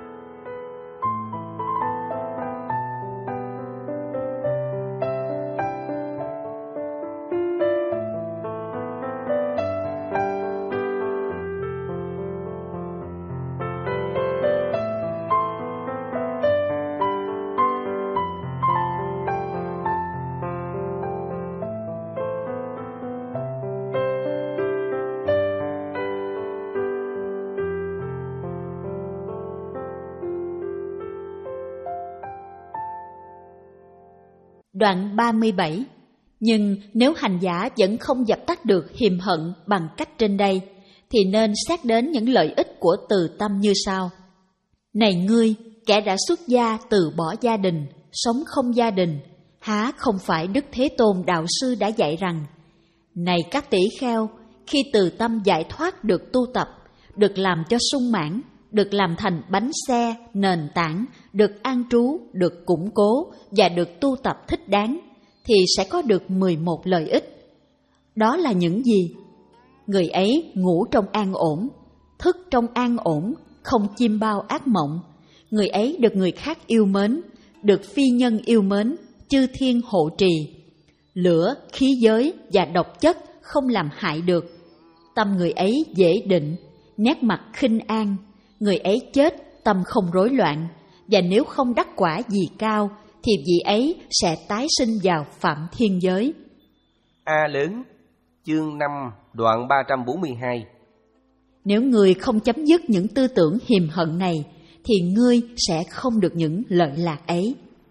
Đoạn ba mươi bảy. Nhưng nếu hành giả vẫn không dập tắt được hiềm hận bằng cách trên đây, thì nên xét đến những lợi ích của từ tâm như sau. Này ngươi, kẻ đã xuất gia từ bỏ gia đình, sống không gia đình, há không phải Đức Thế Tôn Đạo Sư đã dạy rằng, này các tỷ kheo, khi từ tâm giải thoát được tu tập, được làm cho sung mãn, được làm thành bánh xe, nền tảng, được an trú, được củng cố và được tu tập thích đáng, thì sẽ có được mười một lợi ích. Đó là những gì? Người ấy ngủ trong an ổn, thức trong an ổn, không chiêm bao ác mộng. Người ấy được người khác yêu mến, được phi nhân yêu mến, chư thiên hộ trì. Lửa, khí giới và độc chất không làm hại được. Tâm người ấy dễ định, nét mặt khinh an. Người ấy chết, tâm không rối loạn. Và nếu không đắc quả gì cao, thì vị ấy sẽ tái sinh vào phạm thiên giới. A lớn, chương năm, đoạn ba trăm bốn mươi hai. Nếu ngươi không chấm dứt những tư tưởng hiềm hận này, thì ngươi sẽ không được những lợi lạc ấy.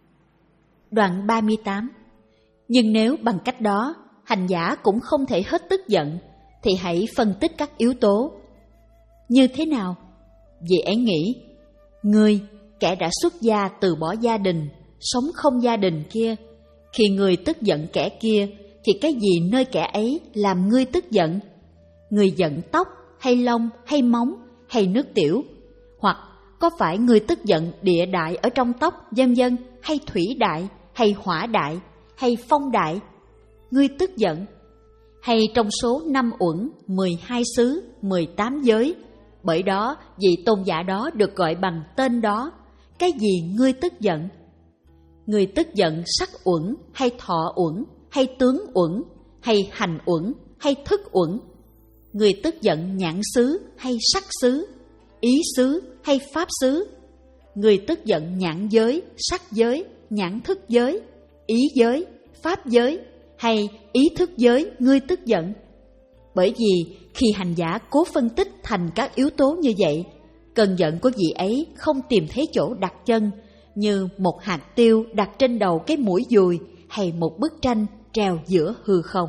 Đoạn ba mươi tám. Nhưng nếu bằng cách đó, hành giả cũng không thể hết tức giận, thì hãy phân tích các yếu tố. Như thế nào? Vì ấy nghĩ, ngươi, kẻ đã xuất gia từ bỏ gia đình, sống không gia đình kia, khi ngươi tức giận kẻ kia, thì cái gì nơi kẻ ấy làm ngươi tức giận? Ngươi giận tóc, hay lông, hay móng, hay nước tiểu? Hoặc có phải ngươi tức giận địa đại ở trong tóc, vân vân, hay thủy đại, hay hỏa đại, hay phong đại? Ngươi tức giận? Hay trong số năm uẩn, mười hai xứ, mười tám giới? Bởi đó, vị tôn giả đó được gọi bằng tên đó. Cái gì ngươi tức giận? Ngươi tức giận sắc uẩn, hay thọ uẩn, hay tướng uẩn, hay hành uẩn, hay thức uẩn? Ngươi tức giận nhãn xứ, hay sắc xứ, ý xứ, hay pháp xứ? Ngươi tức giận nhãn giới, sắc giới, nhãn thức giới, ý giới, pháp giới, hay ý thức giới ngươi tức giận? Bởi vì khi hành giả cố phân tích thành các yếu tố như vậy, cơn giận của vị ấy không tìm thấy chỗ đặt chân, như một hạt tiêu đặt trên đầu cái mũi dùi, hay một bức tranh treo giữa hư không.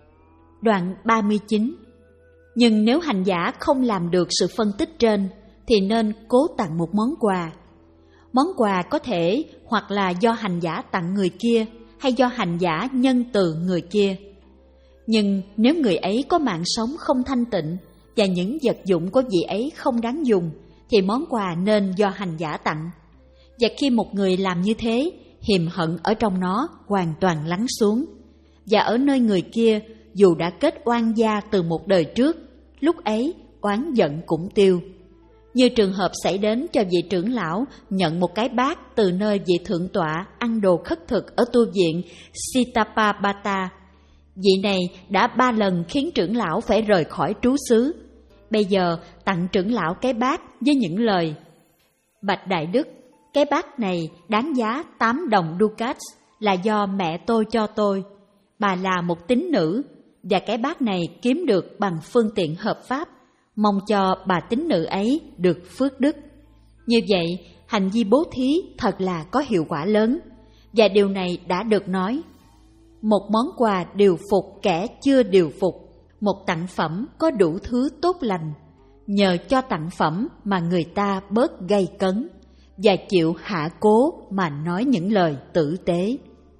Đoạn ba mươi chín. Nhưng nếu hành giả không làm được sự phân tích trên, thì nên cố tặng một món quà. Món quà có thể hoặc là do hành giả tặng người kia, hay do hành giả nhân từ người kia. Nhưng nếu người ấy có mạng sống không thanh tịnh, và những vật dụng của vị ấy không đáng dùng, thì món quà nên do hành giả tặng. Và khi một người làm như thế, hiềm hận ở trong nó hoàn toàn lắng xuống. Và ở nơi người kia, dù đã kết oan gia từ một đời trước, lúc ấy oán giận cũng tiêu. Như trường hợp xảy đến cho vị trưởng lão nhận một cái bát từ nơi vị thượng tọa ăn đồ khất thực ở tu viện Sitapabhata. Vị này đã ba lần khiến trưởng lão phải rời khỏi trú xứ. Bây giờ tặng trưởng lão cái bát với những lời: Bạch Đại Đức, cái bát này đáng giá tám đồng ducats, là do mẹ tôi cho tôi. Bà là một tín nữ, và cái bát này kiếm được bằng phương tiện hợp pháp. Mong cho bà tín nữ ấy được phước đức. Như vậy, hành vi bố thí thật là có hiệu quả lớn. Và điều này đã được nói. Một món quà điều phục kẻ chưa điều phục, một tặng phẩm có đủ thứ tốt lành. Nhờ cho tặng phẩm mà người ta bớt gay cấn, và chịu hạ cố mà nói những lời tử tế.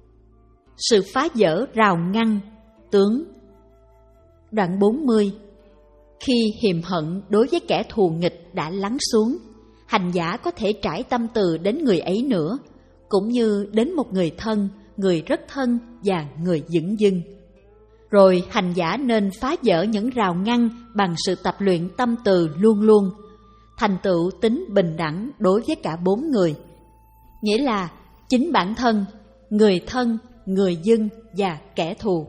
Sự phá vỡ rào ngăn, tướng. Đoạn bốn mươi. Khi hiềm hận đối với kẻ thù nghịch đã lắng xuống, hành giả có thể trải tâm từ đến người ấy nữa, cũng như đến một người thân, người rất thân và người dửng dưng. Rồi hành giả nên phá vỡ những rào ngăn bằng sự tập luyện tâm từ luôn luôn, thành tựu tính bình đẳng đối với cả bốn người, nghĩa là chính bản thân, người thân, người dưng và kẻ thù.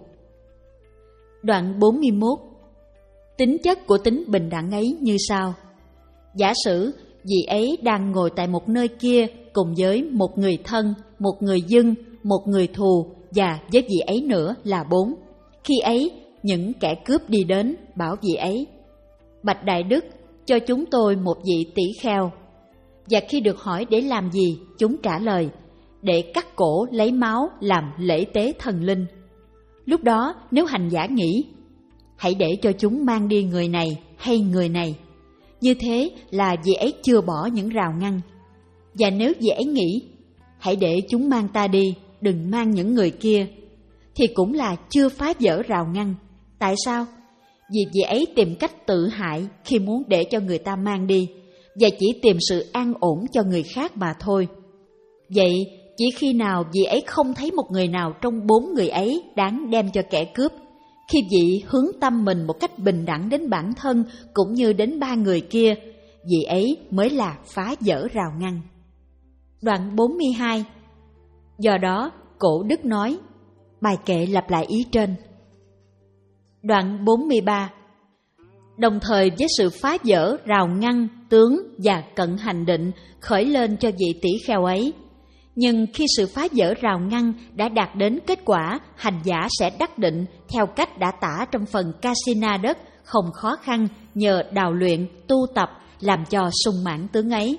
Đoạn bốn mươi mốt. Tính chất của tính bình đẳng ấy như sau. Giả sử vị ấy đang ngồi tại một nơi kia cùng với một người thân, một người dưng, một người thù và với vị ấy nữa là bốn. Khi ấy, những kẻ cướp đi đến bảo vị ấy: Bạch Đại Đức, cho chúng tôi một vị tỷ kheo. Và khi được hỏi để làm gì, chúng trả lời: để cắt cổ lấy máu làm lễ tế thần linh. Lúc đó nếu hành giả nghĩ: hãy để cho chúng mang đi người này hay người này. Như thế là vị ấy chưa bỏ những rào ngăn. Và nếu vị ấy nghĩ, hãy để chúng mang ta đi, đừng mang những người kia, thì cũng là chưa phá vỡ rào ngăn. Tại sao? Vì vị ấy tìm cách tự hại khi muốn để cho người ta mang đi, và chỉ tìm sự an ổn cho người khác mà thôi. Vậy, chỉ khi nào vị ấy không thấy một người nào trong bốn người ấy đáng đem cho kẻ cướp, khi vị hướng tâm mình một cách bình đẳng đến bản thân cũng như đến ba người kia, vị ấy mới là phá vỡ rào ngăn. Đoạn bốn mươi hai. Do đó, Cổ Đức nói, bài kệ lặp lại ý trên. Đoạn bốn mươi ba. Đồng thời với sự phá vỡ rào ngăn, tướng và cận hành định khởi lên cho vị tỷ kheo ấy. Nhưng khi sự phá vỡ rào ngăn đã đạt đến kết quả, hành giả sẽ đắc định theo cách đã tả trong phần Kasina đất, không khó khăn nhờ đào luyện, tu tập làm cho sung mãn tướng ấy.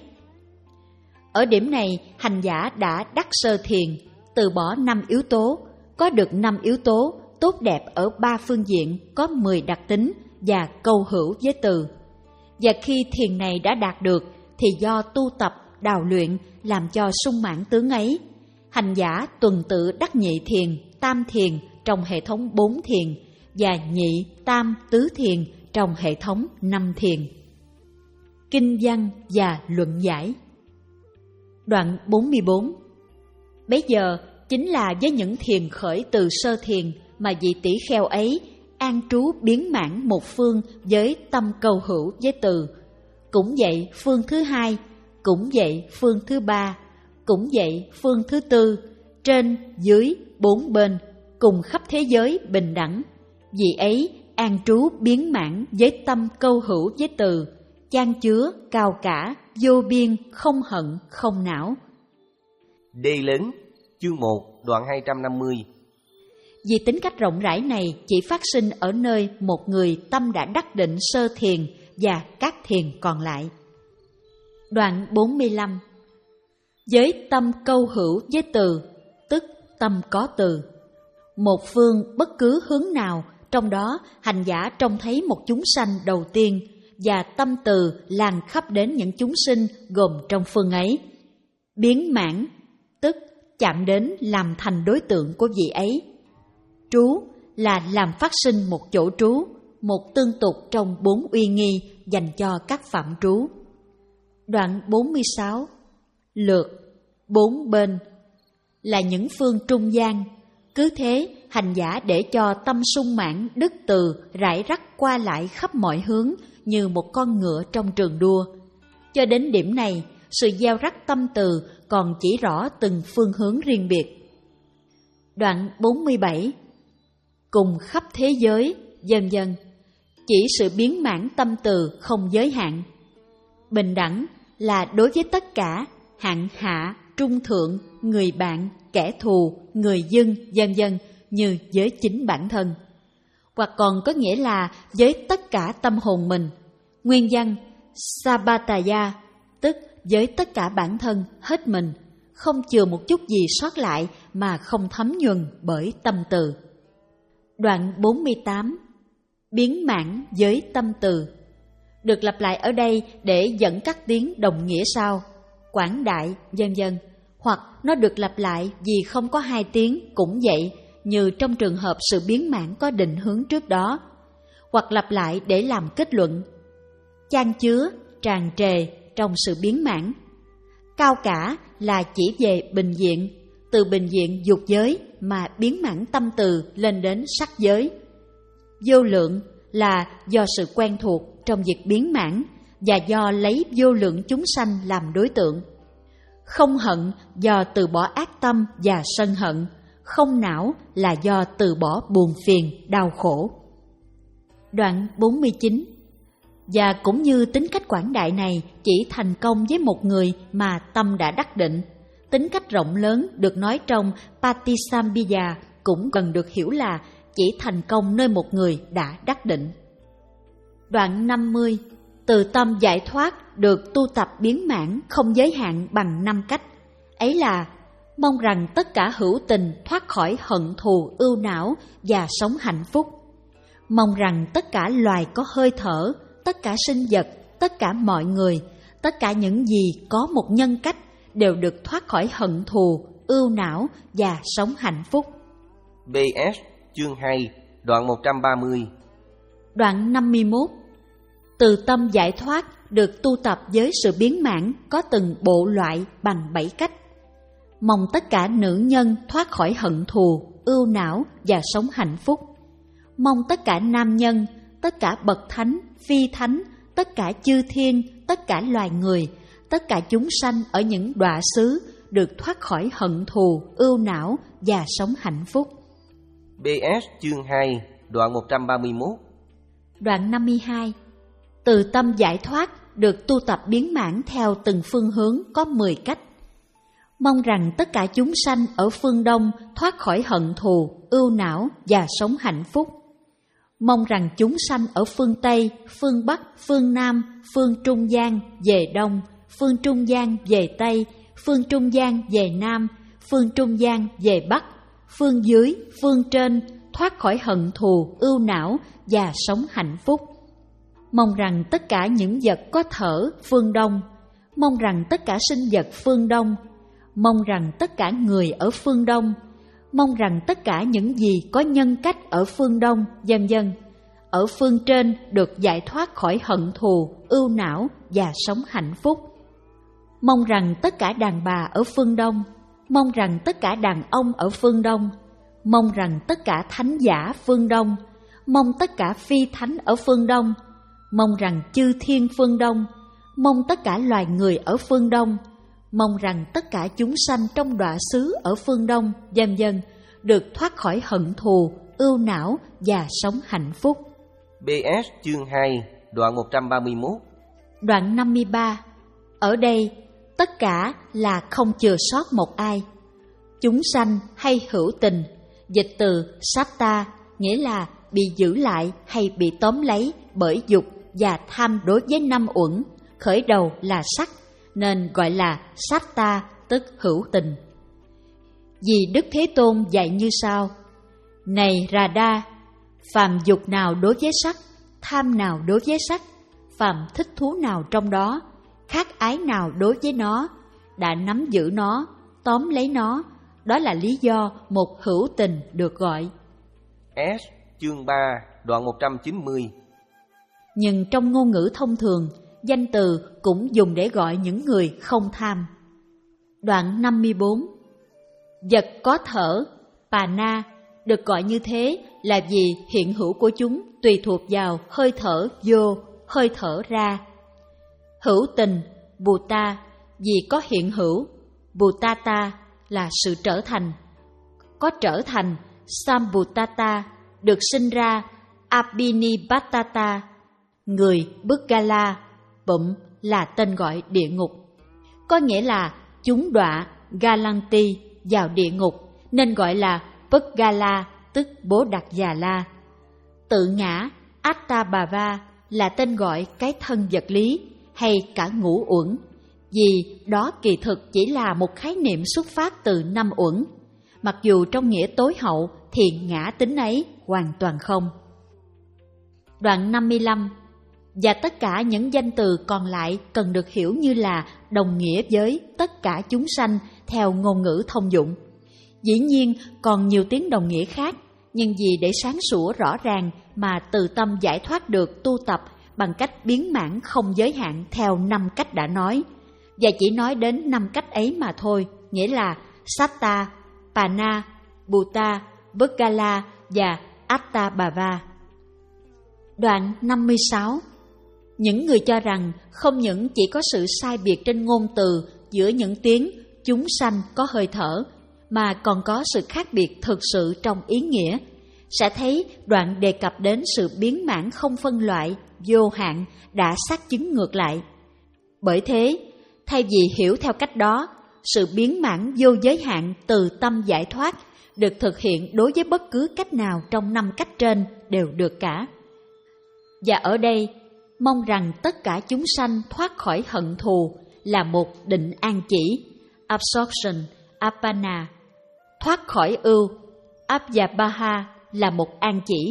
Ở điểm này, hành giả đã đắc sơ thiền, từ bỏ năm yếu tố, có được năm yếu tố tốt đẹp ở ba phương diện, có mười đặc tính và câu hữu với từ. Và khi thiền này đã đạt được, thì do tu tập, đào luyện làm cho sung mãn tướng ấy, hành giả tuần tự đắc nhị thiền, tam thiền trong hệ thống bốn thiền và nhị, tam, tứ thiền trong hệ thống năm thiền. Kinh văn và luận giải. Đoạn bốn mươi bốn. Bấy giờ chính là với những thiền khởi từ sơ thiền mà vị tỷ kheo ấy an trú biến mãn một phương với tâm câu hữu với từ. Cũng vậy phương thứ hai, cũng vậy phương thứ ba, cũng vậy phương thứ tư, trên, dưới, bốn bên, cùng khắp thế giới bình đẳng. Vị ấy an trú biến mãn với tâm câu hữu với từ, chan chứa, cao cả, vô biên, không hận, không não. Đề lớn, chương một, đoạn hai trăm năm mươi. Vì tính cách rộng rãi này chỉ phát sinh ở nơi một người tâm đã đắc định sơ thiền và các thiền còn lại. Đoạn bốn mươi lăm. Với tâm câu hữu với từ, tức tâm có từ. Một phương bất cứ hướng nào, trong đó hành giả trông thấy một chúng sanh đầu tiên, và tâm từ lan khắp đến những chúng sinh gồm trong phương ấy. Biến mãn, tức chạm đến làm thành đối tượng của vị ấy. Trú là làm phát sinh một chỗ trú, một tương tục trong bốn uy nghi dành cho các phạm trú. Đoạn bốn mươi sáu. Lượt, bốn bên là những phương trung gian. Cứ thế, hành giả để cho tâm sung mãn đức từ rải rác qua lại khắp mọi hướng như một con ngựa trong trường đua. Cho đến điểm này, sự gieo rắc tâm từ còn chỉ rõ từng phương hướng riêng biệt. Đoạn bốn mươi bảy. Cùng khắp thế giới, vân vân, chỉ sự biến mãn tâm từ không giới hạn. Bình đẳng là đối với tất cả, hạng hạ, trung thượng, người bạn, kẻ thù, người dân, vân vân, như với chính bản thân. Hoặc còn có nghĩa là với tất cả tâm hồn mình. Nguyên văn Sabataya, tức với tất cả bản thân, hết mình, không chừa một chút gì sót lại mà không thấm nhuần bởi tâm từ. Đoạn bốn mươi tám. Biến mãn với tâm từ được lặp lại ở đây để dẫn các tiếng đồng nghĩa sau, quảng đại, vân vân, hoặc nó được lặp lại vì không có hai tiếng cũng vậy, như trong trường hợp sự biến mãn có định hướng trước đó, hoặc lặp lại để làm kết luận. Chan chứa, tràn trề trong sự biến mãn. Cao cả là chỉ về bình diện, từ bình diện dục giới mà biến mãn tâm từ lên đến sắc giới. Vô lượng là do sự quen thuộc trong việc biến mãn và do lấy vô lượng chúng sanh làm đối tượng. Không hận do từ bỏ ác tâm và sân hận. Không não là do từ bỏ buồn phiền, đau khổ. Đoạn bốn mươi chín. Và cũng như tính cách quảng đại này chỉ thành công với một người mà tâm đã đắc định, tính cách rộng lớn được nói trong Patisambhya cũng cần được hiểu là chỉ thành công nơi một người đã đắc định. Đoạn năm mươi. Từ tâm giải thoát được tu tập biến mãn không giới hạn bằng năm cách. Ấy là mong rằng tất cả hữu tình thoát khỏi hận thù ưu não và sống hạnh phúc. Mong rằng tất cả loài có hơi thở, tất cả sinh vật, tất cả mọi người, tất cả những gì có một nhân cách đều được thoát khỏi hận thù, ưu não và sống hạnh phúc. bê ét chương hai, đoạn một trăm ba mươi. Đoạn năm mươi mốt. Từ tâm giải thoát được tu tập với sự biến mãn có từng bộ loại bằng bảy cách. Mong tất cả nữ nhân thoát khỏi hận thù, ưu não và sống hạnh phúc. Mong tất cả nam nhân, tất cả bậc thánh, phi thánh, tất cả chư thiên, tất cả loài người, tất cả chúng sanh ở những đọa xứ được thoát khỏi hận thù, ưu não và sống hạnh phúc. bê ét chương hai, đoạn một trăm ba mươi mốt. Đoạn năm mươi hai. Từ tâm giải thoát được tu tập biến mãn theo từng phương hướng có mười cách. Mong rằng tất cả chúng sanh ở phương Đông thoát khỏi hận thù, ưu não và sống hạnh phúc. Mong rằng chúng sanh ở phương Tây, phương Bắc, phương Nam, phương Trung Gian về Đông, phương Trung Gian về Tây, phương Trung Gian về Nam, phương Trung Gian về Bắc, phương dưới, phương trên thoát khỏi hận thù, ưu não và sống hạnh phúc. Mong rằng tất cả những vật có thở phương Đông, mong rằng tất cả sinh vật phương Đông, mong rằng tất cả người ở phương Đông, mong rằng tất cả những gì có nhân cách ở phương Đông, vân vân, ở phương trên được giải thoát khỏi hận thù, ưu não và sống hạnh phúc. Mong rằng tất cả đàn bà ở phương Đông, mong rằng tất cả đàn ông ở phương Đông, mong rằng tất cả thánh giả phương Đông, mong tất cả phi thánh ở phương Đông, mong rằng chư thiên phương Đông, mong tất cả loài người ở phương Đông, mong rằng tất cả chúng sanh trong đọa xứ ở phương Đông, vân vân, được thoát khỏi hận thù, ưu não và sống hạnh phúc. bê ét chương hai, đoạn một trăm ba mươi mốt. Đoạn năm mươi ba. Ở đây, tất cả là không chừa sót một ai. Chúng sanh hay hữu tình, dịch từ satta, nghĩa là bị giữ lại hay bị tóm lấy bởi dục và tham đối với năm uẩn, khởi đầu là sắc, nên gọi là satta, tức hữu tình. Vì Đức Thế Tôn dạy như sau: Này Radha, phàm dục nào đối với sắc, tham nào đối với sắc, phàm thích thú nào trong đó, khát ái nào đối với nó, đã nắm giữ nó, tóm lấy nó, đó là lý do một hữu tình được gọi. S chương ba, đoạn một trăm chín mươi. Nhưng trong ngôn ngữ thông thường, danh từ cũng dùng để gọi những người không tham. Đoạn năm mươi bốn. Vật có thở, Pana, được gọi như thế là vì hiện hữu của chúng tùy thuộc vào hơi thở vô, hơi thở ra. Hữu tình, Bhuta, vì có hiện hữu, Bhutata là sự trở thành. Có trở thành, Sambhutata, được sinh ra, Abhinibhatata, người Bhuggala, bụm là tên gọi địa ngục. Có nghĩa là chúng đọa, Galanti, vào địa ngục, nên gọi là Bhuggala, tức Bố Đặc Già La. Tự ngã, Attabhava, là tên gọi cái thân vật lý hay cả ngũ uẩn, vì đó kỳ thực chỉ là một khái niệm xuất phát từ năm uẩn, mặc dù trong nghĩa tối hậu thì ngã tính ấy hoàn toàn không. Đoạn năm mươi lăm. Và tất cả những danh từ còn lại cần được hiểu như là đồng nghĩa với tất cả chúng sanh theo ngôn ngữ thông dụng. Dĩ nhiên còn nhiều tiếng đồng nghĩa khác, nhưng vì để sáng sủa rõ ràng mà từ tâm giải thoát được tu tập bằng cách biến mãn không giới hạn theo năm cách đã nói, và chỉ nói đến năm cách ấy mà thôi, nghĩa là Satta, Pana, Bhuta, Bhuggala và Attabhava. Đoạn năm mươi sáu. Những người cho rằng không những chỉ có sự sai biệt trên ngôn từ giữa những tiếng chúng sanh có hơi thở, mà còn có sự khác biệt thực sự trong ý nghĩa, sẽ thấy đoạn đề cập đến sự biến mãn không phân loại, vô hạn đã xác chứng ngược lại. Bởi thế, thay vì hiểu theo cách đó, sự biến mãn vô giới hạn từ tâm giải thoát được thực hiện đối với bất cứ cách nào trong năm cách trên đều được cả. Và ở đây, mong rằng tất cả chúng sanh thoát khỏi hận thù là một định an chỉ, absorption, apana. Thoát khỏi ưu, abhyabhaha là một an chỉ,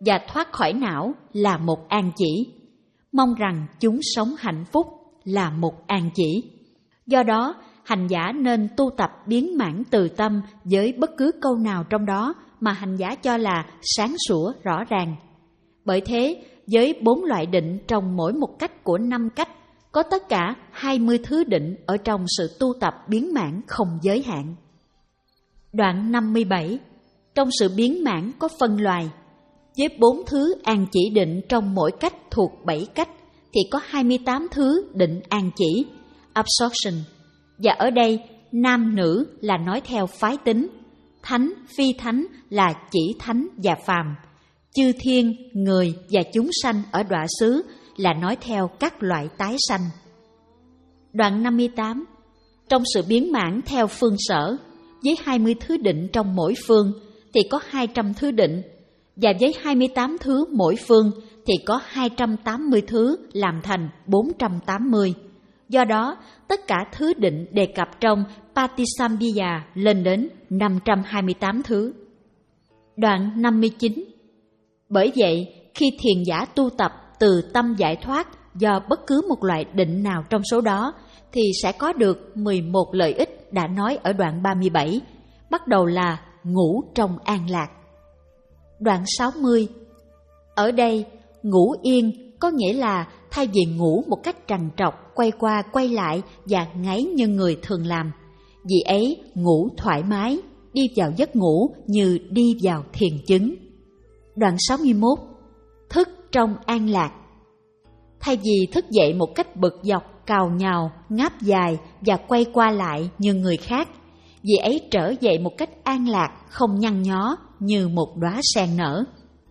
và thoát khỏi não là một an chỉ. Mong rằng chúng sống hạnh phúc là một an chỉ. Do đó, hành giả nên tu tập biến mãn từ tâm với bất cứ câu nào trong đó mà hành giả cho là sáng sủa rõ ràng. Bởi thế, với bốn loại định trong mỗi một cách của năm cách, có tất cả hai mươi thứ định ở trong sự tu tập biến mãn không giới hạn. Đoạn năm mươi bảy. Trong sự biến mãn có phân loài. Với bốn thứ an chỉ định trong mỗi cách thuộc bảy cách, thì có hai mươi tám thứ định an chỉ, absorption. Và ở đây, nam nữ là nói theo phái tính, thánh, phi thánh là chỉ thánh và phàm, chư thiên, người và chúng sanh ở đọa xứ là nói theo các loại tái sanh. Đoạn năm mươi tám. Trong sự biến mãn theo phương sở, với hai mươi thứ định trong mỗi phương thì có hai trăm thứ định, và với hai mươi tám thứ mỗi phương thì có hai trăm tám mươi thứ làm thành bốn trăm tám mươi. Do đó, tất cả thứ định đề cập trong Patisambhya lên đến năm trăm hai mươi tám thứ. Đoạn năm mươi chín. Bởi vậy, khi thiền giả tu tập từ tâm giải thoát do bất cứ một loại định nào trong số đó, thì sẽ có được mười một lợi ích đã nói ở đoạn ba mươi bảy, bắt đầu là ngủ trong an lạc. Đoạn sáu mươi. Ở đây, ngủ yên có nghĩa là thay vì ngủ một cách trằn trọc, quay qua quay lại và ngáy như người thường làm, vì ấy ngủ thoải mái, đi vào giấc ngủ như đi vào thiền chứng. Đoạn sáu mươi mốt. Thức trong an lạc. Thay vì thức dậy một cách bực dọc, cào nhào, ngáp dài và quay qua lại như người khác, vì ấy trở dậy một cách an lạc, không nhăn nhó như một đóa sen nở.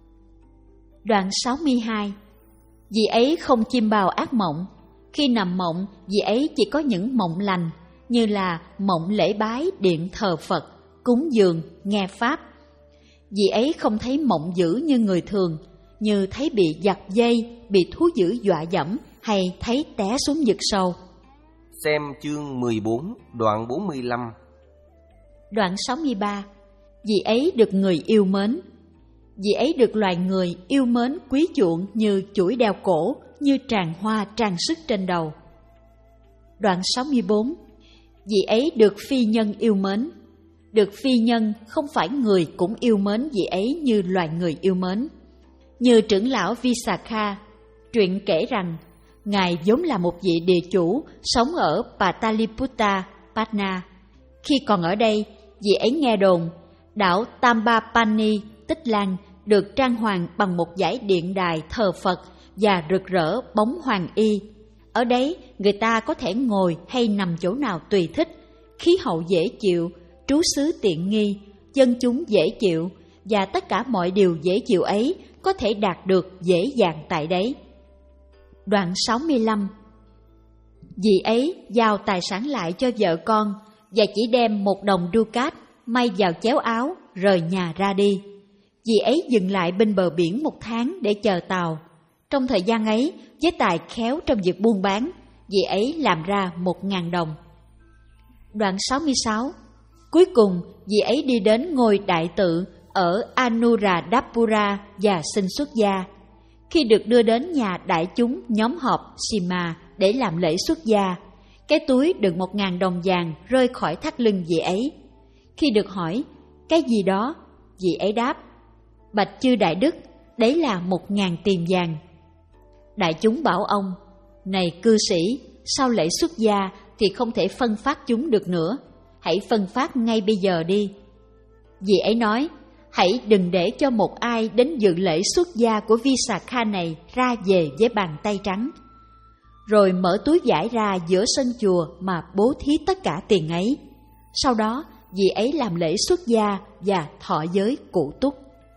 Đoạn sáu mươi hai. Vì ấy không chim bao ác mộng. Khi nằm mộng, vì ấy chỉ có những mộng lành, như là mộng lễ bái, điện thờ Phật, cúng dường, nghe Pháp. Vì ấy không thấy mộng dữ như người thường, như thấy bị giật dây, bị thú dữ dọa dẫm hay thấy té xuống vực sâu. Xem chương mười bốn, đoạn bốn mươi lăm. Đoạn sáu mươi ba. Vì ấy được người yêu mến. Vì ấy được loài người yêu mến quý chuộng như chuỗi đeo cổ, như tràng hoa trang sức trên đầu. Đoạn sáu mươi bốn. Vì ấy được phi nhân yêu mến. Được phi nhân không phải người cũng yêu mến vị ấy như loài người yêu mến. Như trưởng lão Visakha, truyện kể rằng, Ngài vốn là một vị địa chủ sống ở Pataliputta, Patna. Khi còn ở đây, vị ấy nghe đồn, đảo Tambapani, Tích Lan, được trang hoàng bằng một dãy điện đài thờ Phật và rực rỡ bóng hoàng y. Ở đấy, người ta có thể ngồi hay nằm chỗ nào tùy thích, khí hậu dễ chịu, trú xứ tiện nghi, dân chúng dễ chịu, và tất cả mọi điều dễ chịu ấy có thể đạt được dễ dàng tại đấy. Đoạn sáu mươi lăm. Vì ấy giao tài sản lại cho vợ con và chỉ đem một đồng ducat may vào chéo áo rời nhà ra đi. Vì ấy dừng lại bên bờ biển một tháng để chờ tàu. Trong thời gian ấy, với tài khéo trong việc buôn bán, vì ấy làm ra một ngàn đồng. Đoạn sáu mươi sáu. Cuối cùng, vì ấy đi đến ngôi đại tự ở Anuradhapura và xin xuất gia. Khi được đưa đến nhà đại chúng nhóm họp Sima để làm lễ xuất gia, cái túi đựng một ngàn đồng vàng rơi khỏi thắt lưng vị ấy. Khi được hỏi, cái gì đó? Vị ấy đáp, bạch chư đại đức, đấy là một ngàn tiền vàng. Đại chúng bảo ông, này cư sĩ, sau lễ xuất gia thì không thể phân phát chúng được nữa, hãy phân phát ngay bây giờ đi. Vị ấy nói, hãy đừng để cho một ai đến dự lễ xuất gia của Visakha này ra về với bàn tay trắng. Rồi mở túi vải ra giữa sân chùa mà bố thí tất cả tiền ấy. Sau đó, vị ấy làm lễ xuất gia và thọ giới cụ túc.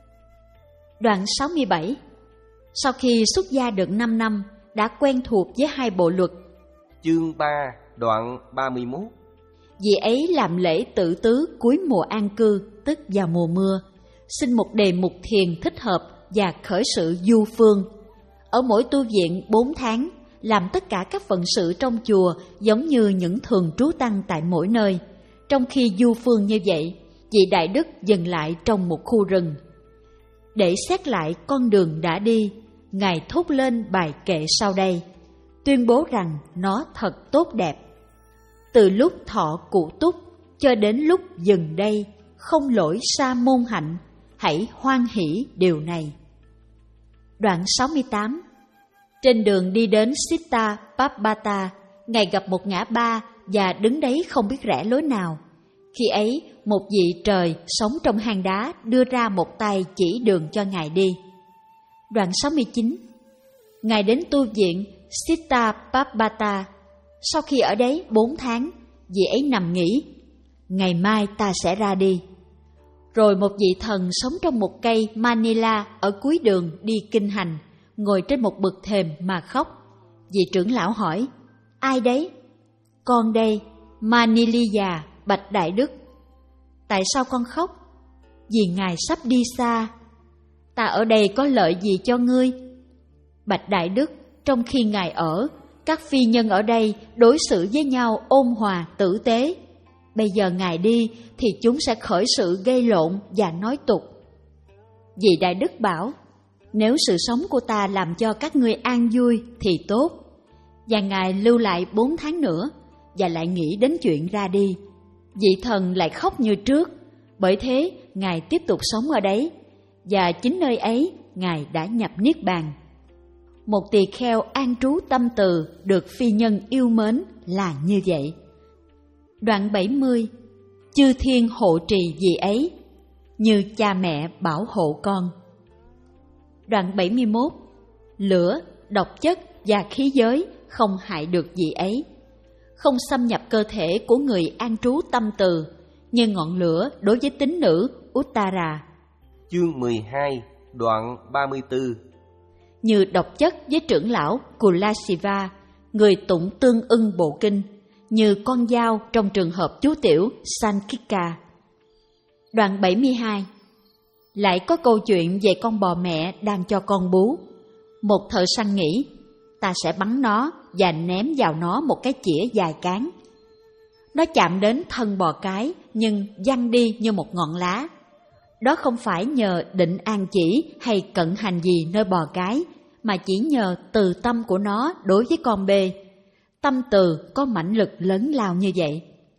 Đoạn sáu mươi bảy. Sau khi xuất gia được năm năm, đã quen thuộc với hai bộ luật. Chương ba, đoạn ba mươi mốt. Vị ấy làm lễ tự tứ cuối mùa an cư, tức vào mùa mưa, xin một đề mục thiền thích hợp và khởi sự du phương. Ở mỗi tu viện bốn tháng, làm tất cả các phận sự trong chùa giống như những thường trú tăng tại mỗi nơi. Trong khi du phương như vậy, vị đại đức dừng lại trong một khu rừng. Để xét lại con đường đã đi, Ngài thốt lên bài kệ sau đây, tuyên bố rằng nó thật tốt đẹp. Từ lúc thọ cụ túc cho đến lúc dừng đây, không lỗi sa môn hạnh, hãy hoan hỷ điều này. Đoạn sáu mươi tám. Trên đường đi đến Sitta Pabbata, Ngài gặp một ngã ba và đứng đấy không biết rẽ lối nào. Khi ấy, một vị trời sống trong hang đá đưa ra một tay chỉ đường cho Ngài đi. Đoạn sáu mươi chín. Ngài đến tu viện Sitta Pabbata. Sau khi ở đấy bốn tháng, vị ấy nằm nghỉ. Ngày mai ta sẽ ra đi. Rồi một vị thần sống trong một cây Manila ở cuối đường đi kinh hành, ngồi trên một bậc thềm mà khóc. Vị trưởng lão hỏi, ai đấy? Con đây, Maniliya, bạch Đại Đức. Tại sao con khóc? Vì Ngài sắp đi xa. Ta ở đây có lợi gì cho ngươi? Bạch Đại Đức, trong khi Ngài ở, các phi nhân ở đây đối xử với nhau ôn hòa tử tế. Bây giờ Ngài đi thì chúng sẽ khởi sự gây lộn và nói tục. Vị Đại Đức bảo, nếu sự sống của ta làm cho các ngươi an vui thì tốt. Và Ngài lưu lại bốn tháng nữa và lại nghĩ đến chuyện ra đi. Vị thần lại khóc như trước, bởi thế Ngài tiếp tục sống ở đấy, và chính nơi ấy Ngài đã nhập Niết Bàn. Một tỳ kheo an trú tâm từ được phi nhân yêu mến là như vậy. Đoạn bảy mươi. Chư thiên hộ trì vị ấy, như cha mẹ bảo hộ con. Đoạn bảy mươi mốt. Lửa, độc chất và khí giới không hại được vị ấy, không xâm nhập cơ thể của người an trú tâm từ, như ngọn lửa đối với tín nữ Uttara. Chương mười hai, đoạn ba mươi tư. Như độc chất với trưởng lão Kulasiva, người tụng tương ưng bộ kinh, như con dao trong trường hợp chú tiểu Sankika. Đoạn bảy mươi hai. Lại có câu chuyện về con bò mẹ đang cho con bú. Một thợ săn nghĩ, ta sẽ bắn nó và ném vào nó một cái chĩa dài cán. Nó chạm đến thân bò cái nhưng văng đi như một ngọn lá. Đó không phải nhờ định an chỉ hay cận hành gì nơi bò cái, mà chỉ nhờ từ tâm của nó đối với con bê. Tâm từ có mãnh lực lớn lao như vậy.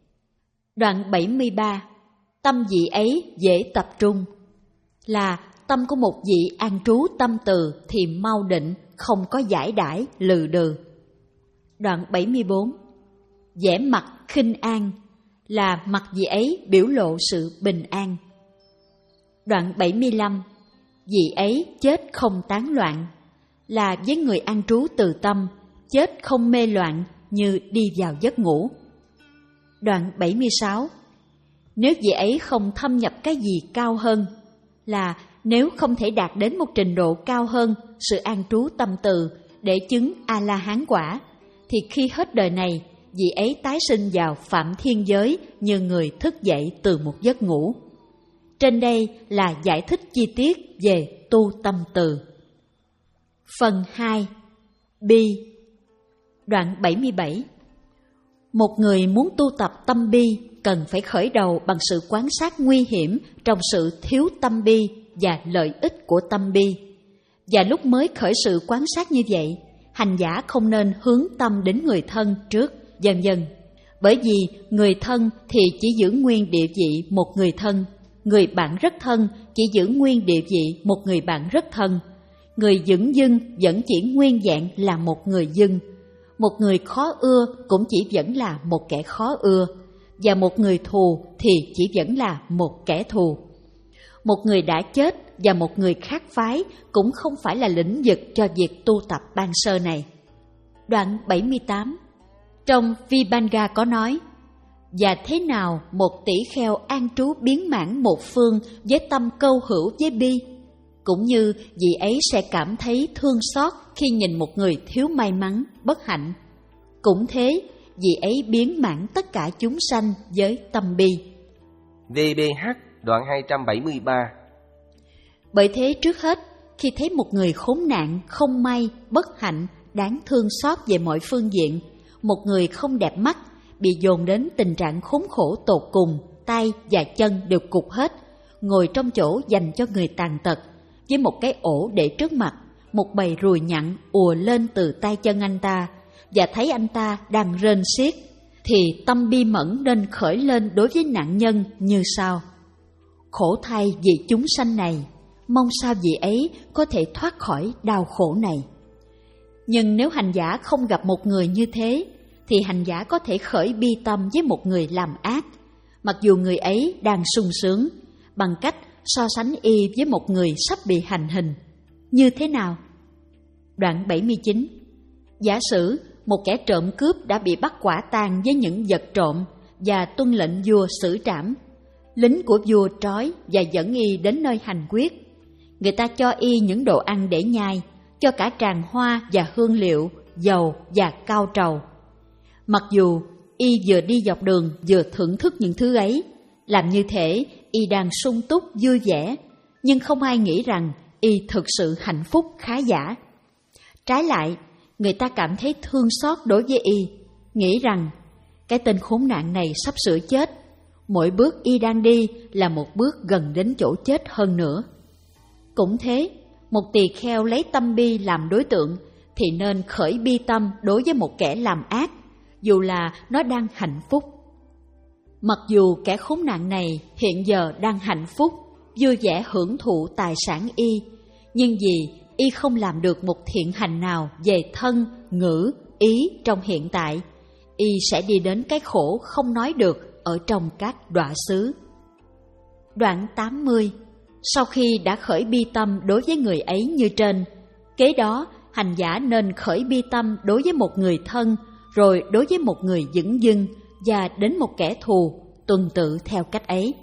Đoạn bảy mươi ba. Tâm vị ấy dễ tập trung. Là tâm của một vị an trú tâm từ thì mau định, không có giải đãi lừ đừ. Đoạn bảy mươi bốn. Vẻ mặt khinh an. Là mặt vị ấy biểu lộ sự bình an. Đoạn bảy mươi lăm. Vị ấy chết không tán loạn. Là với người an trú từ tâm, chết không mê loạn như đi vào giấc ngủ. Đoạn bảy mươi sáu. Nếu vị ấy không thâm nhập cái gì cao hơn, là nếu không thể đạt đến một trình độ cao hơn sự an trú tâm từ để chứng A-la-hán quả, thì khi hết đời này, vị ấy tái sinh vào phạm thiên giới như người thức dậy từ một giấc ngủ. Trên đây là giải thích chi tiết về tu tâm từ. Phần hai. Bi. Đoạn bảy mươi bảy. Một người muốn tu tập tâm bi cần phải khởi đầu bằng sự quan sát nguy hiểm trong sự thiếu tâm bi và lợi ích của tâm bi. Và lúc mới khởi sự quan sát như vậy, hành giả không nên hướng tâm đến người thân trước, vân vân. Bởi vì người thân thì chỉ giữ nguyên địa vị một người thân, người bạn rất thân chỉ giữ nguyên địa vị một người bạn rất thân, người dửng dưng vẫn chỉ nguyên vẹn là một người dưng, một người khó ưa cũng chỉ vẫn là một kẻ khó ưa, và một người thù thì chỉ vẫn là một kẻ thù. Một người đã chết và một người khác phái cũng không phải là lĩnh vực cho việc tu tập ban sơ này. Đoạn bảy mươi tám. Trong Vibhanga có nói, và thế nào một tỷ kheo an trú biến mãn một phương với tâm câu hữu với bi, cũng như vị ấy sẽ cảm thấy thương xót khi nhìn một người thiếu may mắn, bất hạnh. Cũng thế, vị ấy biến mãn tất cả chúng sanh với tâm bi. vê bê hát đoạn hai trăm bảy mươi ba. Bởi thế trước hết, khi thấy một người khốn nạn, không may, bất hạnh, đáng thương xót về mọi phương diện, một người không đẹp mắt, bị dồn đến tình trạng khốn khổ tột cùng, tay và chân đều cụt hết, ngồi trong chỗ dành cho người tàn tật, với một cái ổ để trước mặt, một bầy ruồi nhặn ùa lên từ tay chân anh ta, và thấy anh ta đang rên xiết, thì tâm bi mẫn nên khởi lên đối với nạn nhân như sau: khổ thay vì chúng sanh này, mong sao vị ấy có thể thoát khỏi đau khổ này. Nhưng nếu hành giả không gặp một người như thế, thì hành giả có thể khởi bi tâm với một người làm ác, mặc dù người ấy đang sung sướng, bằng cách so sánh y với một người sắp bị hành hình. Như thế nào? Đoạn bảy mươi chín. Giả sử một kẻ trộm cướp đã bị bắt quả tang với những vật trộm và tuân lệnh vua xử trảm. Lính của vua trói và dẫn y đến nơi hành quyết. Người ta cho y những đồ ăn để nhai, cho cả tràng hoa và hương liệu, dầu và cao trầu. Mặc dù y vừa đi dọc đường vừa thưởng thức những thứ ấy, làm như thể y đang sung túc vui vẻ, nhưng không ai nghĩ rằng y thực sự hạnh phúc khá giả. Trái lại, người ta cảm thấy thương xót đối với y, nghĩ rằng cái tên khốn nạn này sắp sửa chết, mỗi bước y đang đi là một bước gần đến chỗ chết hơn nữa. Cũng thế, một tỳ kheo lấy tâm bi làm đối tượng thì nên khởi bi tâm đối với một kẻ làm ác, dù là nó đang hạnh phúc. Mặc dù kẻ khốn nạn này hiện giờ đang hạnh phúc, vui vẻ hưởng thụ tài sản y, nhưng vì y không làm được một thiện hành nào về thân, ngữ, ý trong hiện tại, y sẽ đi đến cái khổ không nói được ở trong các đọa xứ. Đoạn tám mươi. Sau khi đã khởi bi tâm đối với người ấy như trên, kế đó hành giả nên khởi bi tâm đối với một người thân, rồi đối với một người dửng dưng, và đến một kẻ thù, tuần tự theo cách ấy.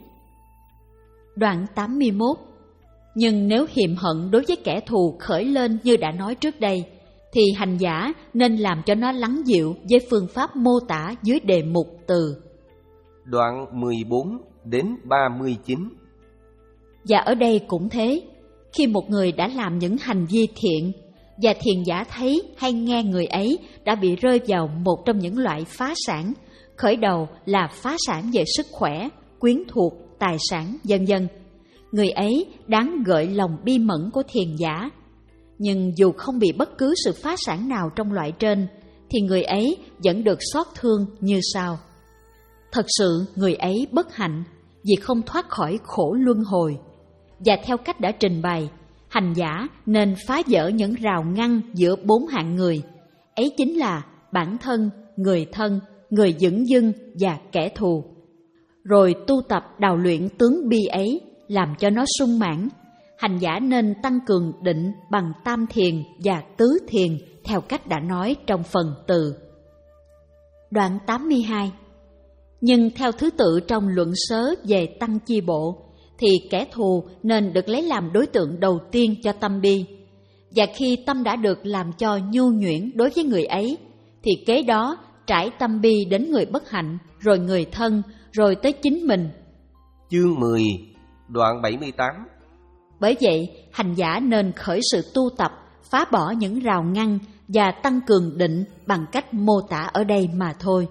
Đoạn tám mươi mốt. Nhưng nếu hiềm hận đối với kẻ thù khởi lên như đã nói trước đây, thì hành giả nên làm cho nó lắng dịu với phương pháp mô tả dưới đề mục từ Đoạn mười bốn đến ba mươi chín. Và ở đây cũng thế, khi một người đã làm những hành vi thiện, và thiền giả thấy hay nghe người ấy đã bị rơi vào một trong những loại phá sản, khởi đầu là phá sản về sức khỏe, quyến thuộc, tài sản, vân vân, người ấy đáng gợi lòng bi mẫn của thiền giả. Nhưng dù không bị bất cứ sự phá sản nào trong loại trên, thì người ấy vẫn được xót thương như sau: thật sự người ấy bất hạnh vì không thoát khỏi khổ luân hồi. Và theo cách đã trình bày, hành giả nên phá vỡ những rào ngăn giữa bốn hạng người, ấy chính là bản thân, người thân, người dửng dưng và kẻ thù. Rồi tu tập đào luyện tướng bi ấy, làm cho nó sung mãn. Hành giả nên tăng cường định bằng tam thiền và tứ thiền theo cách đã nói trong phần từ. Đoạn tám mươi hai. Nhưng theo thứ tự trong luận sớ về tăng chi bộ, thì kẻ thù nên được lấy làm đối tượng đầu tiên cho tâm bi. Và khi tâm đã được làm cho nhu nhuyễn đối với người ấy, thì kế đó trải tâm bi đến người bất hạnh, rồi người thân, rồi tới chính mình. Chương mười, đoạn bảy mươi tám. Bởi vậy, hành giả nên khởi sự tu tập, phá bỏ những rào ngăn và tăng cường định bằng cách mô tả ở đây mà thôi.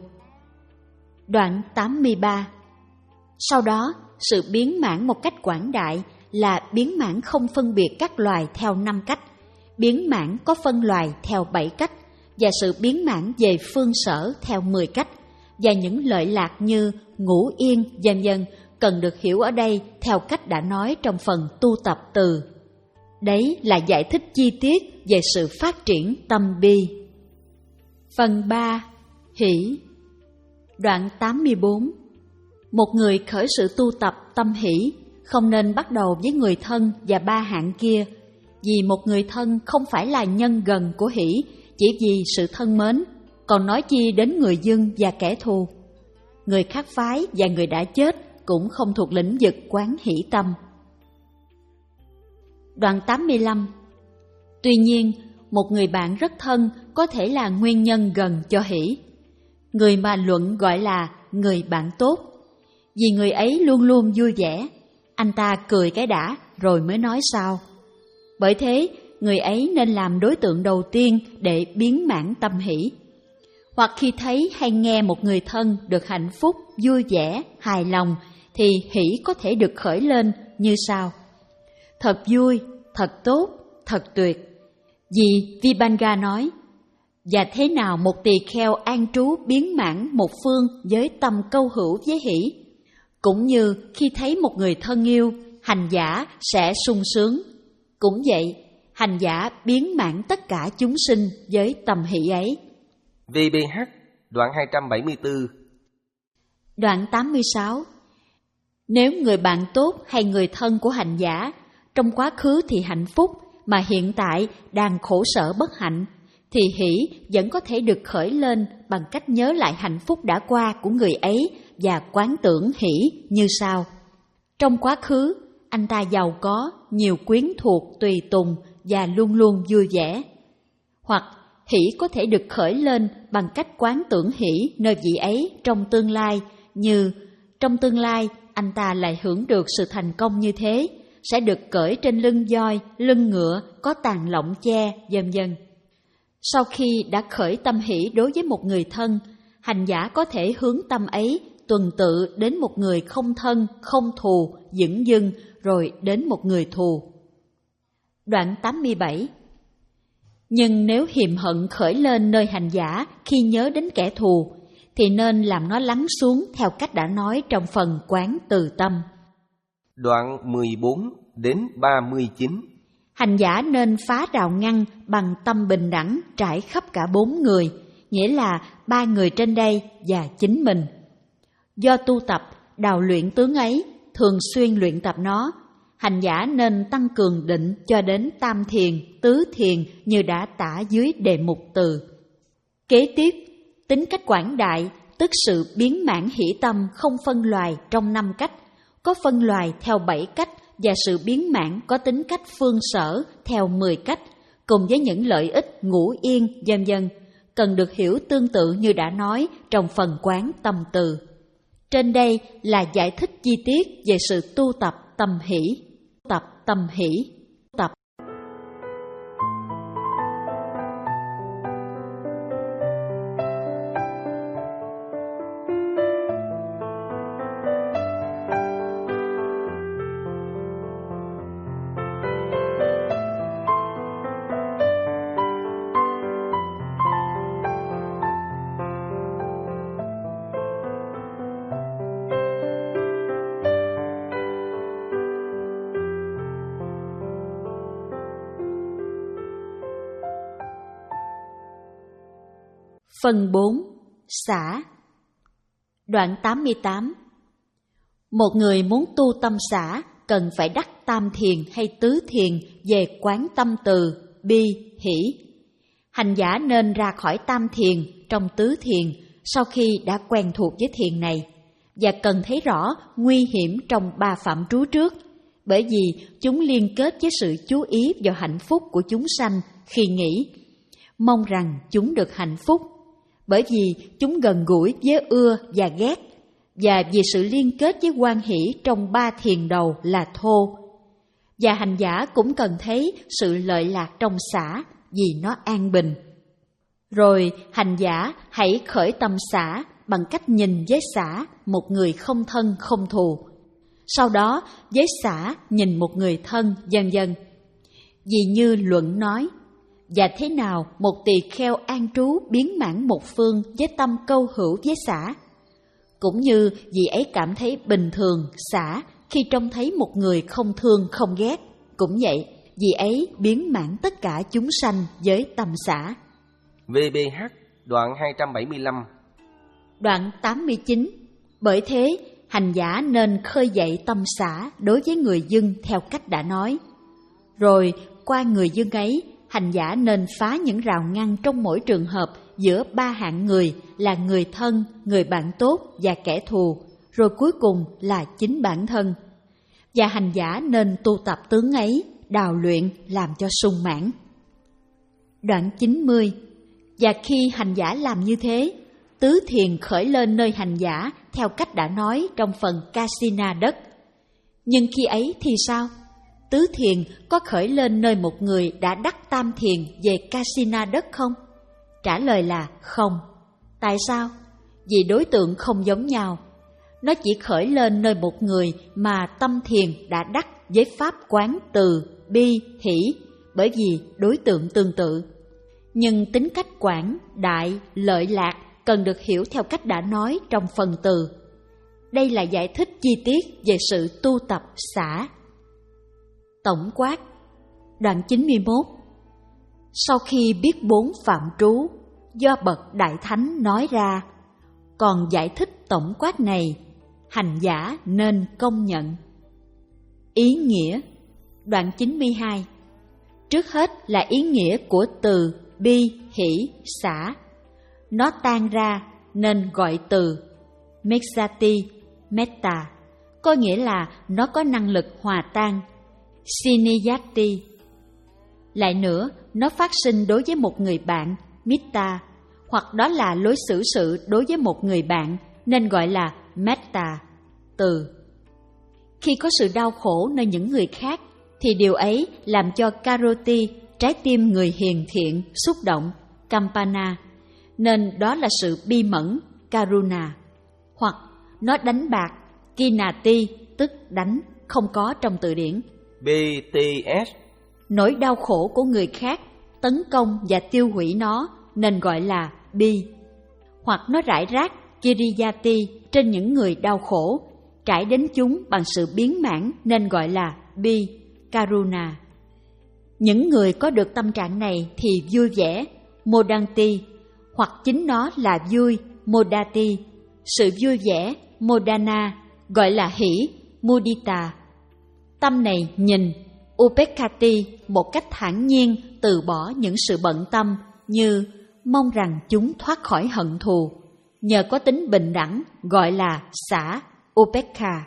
Đoạn tám mươi ba. Sau đó, sự biến mãn một cách quảng đại là biến mãn không phân biệt các loài theo năm cách, biến mãn có phân loài theo bảy cách, và sự biến mãn về phương sở theo mười cách, và những lợi lạc như ngủ yên, vân vân cần được hiểu ở đây theo cách đã nói trong phần tu tập từ. Đấy là giải thích chi tiết về sự phát triển tâm bi. Phần ba. Hỷ. Đoạn tám mươi bốn. Một người khởi sự tu tập tâm hỷ không nên bắt đầu với người thân và ba hạng kia, vì một người thân không phải là nhân gần của hỷ chỉ vì sự thân mến, còn nói chi đến người dưng và kẻ thù. Người khác phái và người đã chết cũng không thuộc lĩnh vực quán hỷ tâm. Đoạn tám mươi lăm. Tuy nhiên, một người bạn rất thân có thể là nguyên nhân gần cho hỷ. Người mà luận gọi là người bạn tốt, vì người ấy luôn luôn vui vẻ, anh ta cười cái đã rồi mới nói sao. Bởi thế, người ấy nên làm đối tượng đầu tiên để biến mãn tâm hỷ. Hoặc khi thấy hay nghe một người thân được hạnh phúc, vui vẻ, hài lòng, thì hỷ có thể được khởi lên như sau: thật vui, thật tốt, thật tuyệt. Vì Vibhanga nói, và thế nào một tỳ kheo an trú biến mãn một phương với tâm câu hữu với hỷ, cũng như khi thấy một người thân yêu, hành giả sẽ sung sướng. Cũng vậy, hành giả biến mãn tất cả chúng sinh với tâm hỷ ấy. vê bê hát đoạn hai trăm bảy mươi tư. Đoạn tám mươi sáu. Nếu người bạn tốt hay người thân của hành giả trong quá khứ thì hạnh phúc mà hiện tại đang khổ sở bất hạnh, thì hỷ vẫn có thể được khởi lên bằng cách nhớ lại hạnh phúc đã qua của người ấy và quán tưởng hỷ như sau. Trong quá khứ, anh ta giàu có, nhiều quyến thuộc, tùy tùng và luôn luôn vui vẻ. Hoặc hỷ có thể được khởi lên bằng cách quán tưởng hỷ nơi vị ấy trong tương lai, như trong tương lai anh ta lại hưởng được sự thành công như thế, sẽ được cởi trên lưng voi, lưng ngựa, có tàn lọng che, vân vân. Sau khi đã khởi tâm hỷ đối với một người thân, hành giả có thể hướng tâm ấy tuần tự đến một người không thân, không thù, dửng dưng, rồi đến một người thù. Đoạn tám mươi bảy. Nhưng nếu hiềm hận khởi lên nơi hành giả khi nhớ đến kẻ thù, thì nên làm nó lắng xuống theo cách đã nói trong phần quán từ tâm. Đoạn mười bốn đến ba mươi chín. Hành giả nên phá rào ngăn bằng tâm bình đẳng trải khắp cả bốn người, nghĩa là ba người trên đây và chính mình. Do tu tập, đào luyện tướng ấy, thường xuyên luyện tập nó, hành giả nên tăng cường định cho đến tam thiền, tứ thiền như đã tả dưới đề mục từ. Kế tiếp, tính cách quảng đại, tức sự biến mãn hỷ tâm không phân loài trong năm cách, có phân loài theo bảy cách, và sự biến mãn có tính cách phương sở theo mười cách, cùng với những lợi ích ngũ yên, vân vân, cần được hiểu tương tự như đã nói trong phần quán tâm từ. Trên đây là giải thích chi tiết về sự tu tập tâm hỷ. Tập tâm hỷ. Tập. Phần bốn. Xả. Đoạn tám mươi tám. Một người muốn tu tâm xả cần phải đắc tam thiền hay tứ thiền về quán tâm từ, bi, hỷ. Hành giả nên ra khỏi tam thiền trong tứ thiền sau khi đã quen thuộc với thiền này, và cần thấy rõ nguy hiểm trong ba phạm trú trước, bởi vì chúng liên kết với sự chú ý vào hạnh phúc của chúng sanh khi nghĩ, mong rằng chúng được hạnh phúc, bởi vì chúng gần gũi với ưa và ghét, và vì sự liên kết với quan hỷ trong ba thiền đầu là thô. Và hành giả cũng cần thấy sự lợi lạc trong xả vì nó an bình. Rồi hành giả hãy khởi tâm xả bằng cách nhìn với xả một người không thân không thù, sau đó với xả nhìn một người thân, vân vân. Vì như luận nói, và thế nào một tỳ kheo an trú biến mãn một phương với tâm câu hữu với xả, cũng như vị ấy cảm thấy bình thường xả khi trông thấy một người không thương không ghét, cũng vậy, vị ấy biến mãn tất cả chúng sanh với tâm xả. vê bê hát đoạn hai trăm bảy mươi lăm. Đoạn tám mươi chín. Bởi thế, hành giả nên khơi dậy tâm xả đối với người dưng theo cách đã nói. Rồi, qua người dưng ấy, hành giả nên phá những rào ngăn trong mỗi trường hợp giữa ba hạng người là người thân, người bạn tốt và kẻ thù, rồi cuối cùng là chính bản thân. Và hành giả nên tu tập tướng ấy, đào luyện làm cho sung mãn. Đoạn chín mươi. Và khi hành giả làm như thế, tứ thiền khởi lên nơi hành giả theo cách đã nói trong phần Kasina đất. Nhưng khi ấy thì sao? Tứ thiền có khởi lên nơi một người đã đắc tam thiền về Kasina đất không? Trả lời là không. Tại sao? Vì đối tượng không giống nhau. Nó chỉ khởi lên nơi một người mà tâm thiền đã đắc với pháp quán từ, bi, hỷ, bởi vì đối tượng tương tự. Nhưng tính cách quảng, đại, lợi lạc cần được hiểu theo cách đã nói trong phần từ. Đây là giải thích chi tiết về sự tu tập xả. Tổng quát. Đoạn chín mươi mốt. Sau khi biết bốn phạm trú do bậc Đại Thánh nói ra, còn giải thích tổng quát này, hành giả nên công nhận. Ý nghĩa. Đoạn chín mươi hai. Trước hết là ý nghĩa của từ bi, hỷ, xả. Nó tan ra nên gọi từ mexati, metta, có nghĩa là nó có năng lực hòa tan, siniyati. Lại nữa, nó phát sinh đối với một người bạn, mitta, hoặc đó là lối xử sự đối với một người bạn, nên gọi là metta, từ. Khi có sự đau khổ nơi những người khác, thì điều ấy làm cho karoti, trái tim người hiền thiện, xúc động, kampana, nên đó là sự bi mẫn, karuna. Hoặc nó đánh bạc, kinati, tức đánh, không có trong từ điển. bê tê ét. Nỗi đau khổ của người khác, tấn công và tiêu hủy nó, nên gọi là bi. Hoặc nó rải rác, kiriyati, trên những người đau khổ, trải đến chúng bằng sự biến mãn, nên gọi là bi, karuna. Những người có được tâm trạng này thì vui vẻ, modanti, hoặc chính nó là vui, modati. Sự vui vẻ, modana, gọi là hỷ, mudita. Tâm này nhìn, upekkati, một cách thản nhiên từ bỏ những sự bận tâm, như mong rằng chúng thoát khỏi hận thù. Nhờ có tính bình đẳng, gọi là xả, upekka.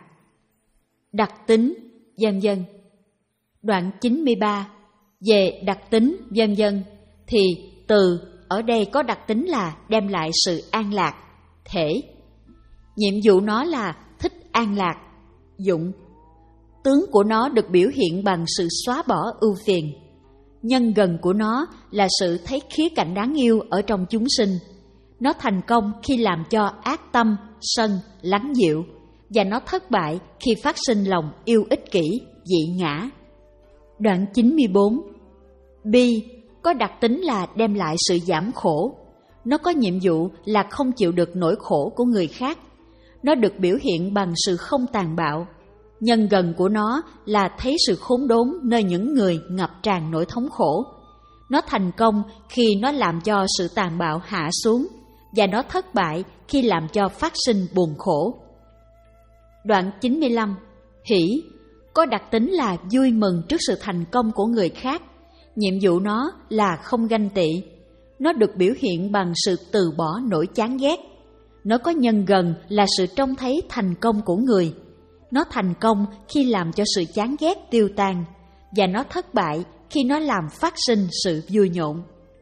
Đặc tính, vân vân. Đoạn chín mươi ba. Về đặc tính, vân vân, thì từ ở đây có đặc tính là đem lại sự an lạc, thể. Nhiệm vụ nó là thích an lạc, dụng. Tướng của nó được biểu hiện bằng sự xóa bỏ ưu phiền. Nhân gần của nó là sự thấy khía cạnh đáng yêu ở trong chúng sinh. Nó thành công khi làm cho ác tâm, sân, lắng dịu, và nó thất bại khi phát sinh lòng yêu ích kỷ, dị ngã. Đoạn chín mươi bốn. Bi có đặc tính là đem lại sự giảm khổ. Nó có nhiệm vụ là không chịu được nỗi khổ của người khác. Nó được biểu hiện bằng sự không tàn bạo. Nhân gần của nó là thấy sự khốn đốn nơi những người ngập tràn nỗi thống khổ. Nó thành công khi nó làm cho sự tàn bạo hạ xuống, và nó thất bại khi làm cho phát sinh buồn khổ. Đoạn chín mươi lăm. Hỷ có đặc tính là vui mừng trước sự thành công của người khác. Nhiệm vụ nó là không ganh tị. Nó được biểu hiện bằng sự từ bỏ nỗi chán ghét. Nó có nhân gần là sự trông thấy thành công của người. Nó thành công khi làm cho sự chán ghét tiêu tan, và nó thất bại khi nó làm phát sinh sự vui nhộn.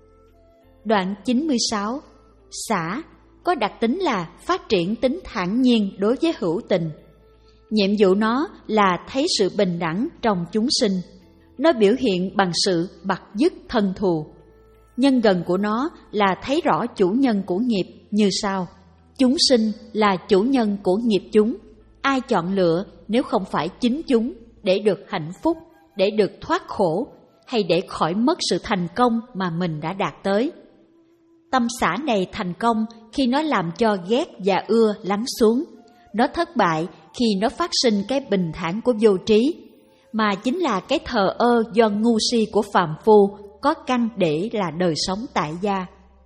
Đoạn chín mươi sáu. Xả có đặc tính là phát triển tính thản nhiên đối với hữu tình. Nhiệm vụ nó là thấy sự bình đẳng trong chúng sinh. Nó biểu hiện bằng sự bặt dứt thân thù. Nhân gần của nó là thấy rõ chủ nhân của nghiệp như sau. Chúng sinh là chủ nhân của nghiệp chúng. Ai chọn lựa nếu không phải chính chúng để được hạnh phúc, để được thoát khổ, hay để khỏi mất sự thành công mà mình đã đạt tới. Tâm xả này thành công khi nó làm cho ghét và ưa lắng xuống. Nó thất bại khi nó phát sinh cái bình thản của vô trí, mà chính là cái thờ ơ do ngu si của phàm phu có căn để là đời sống tại gia.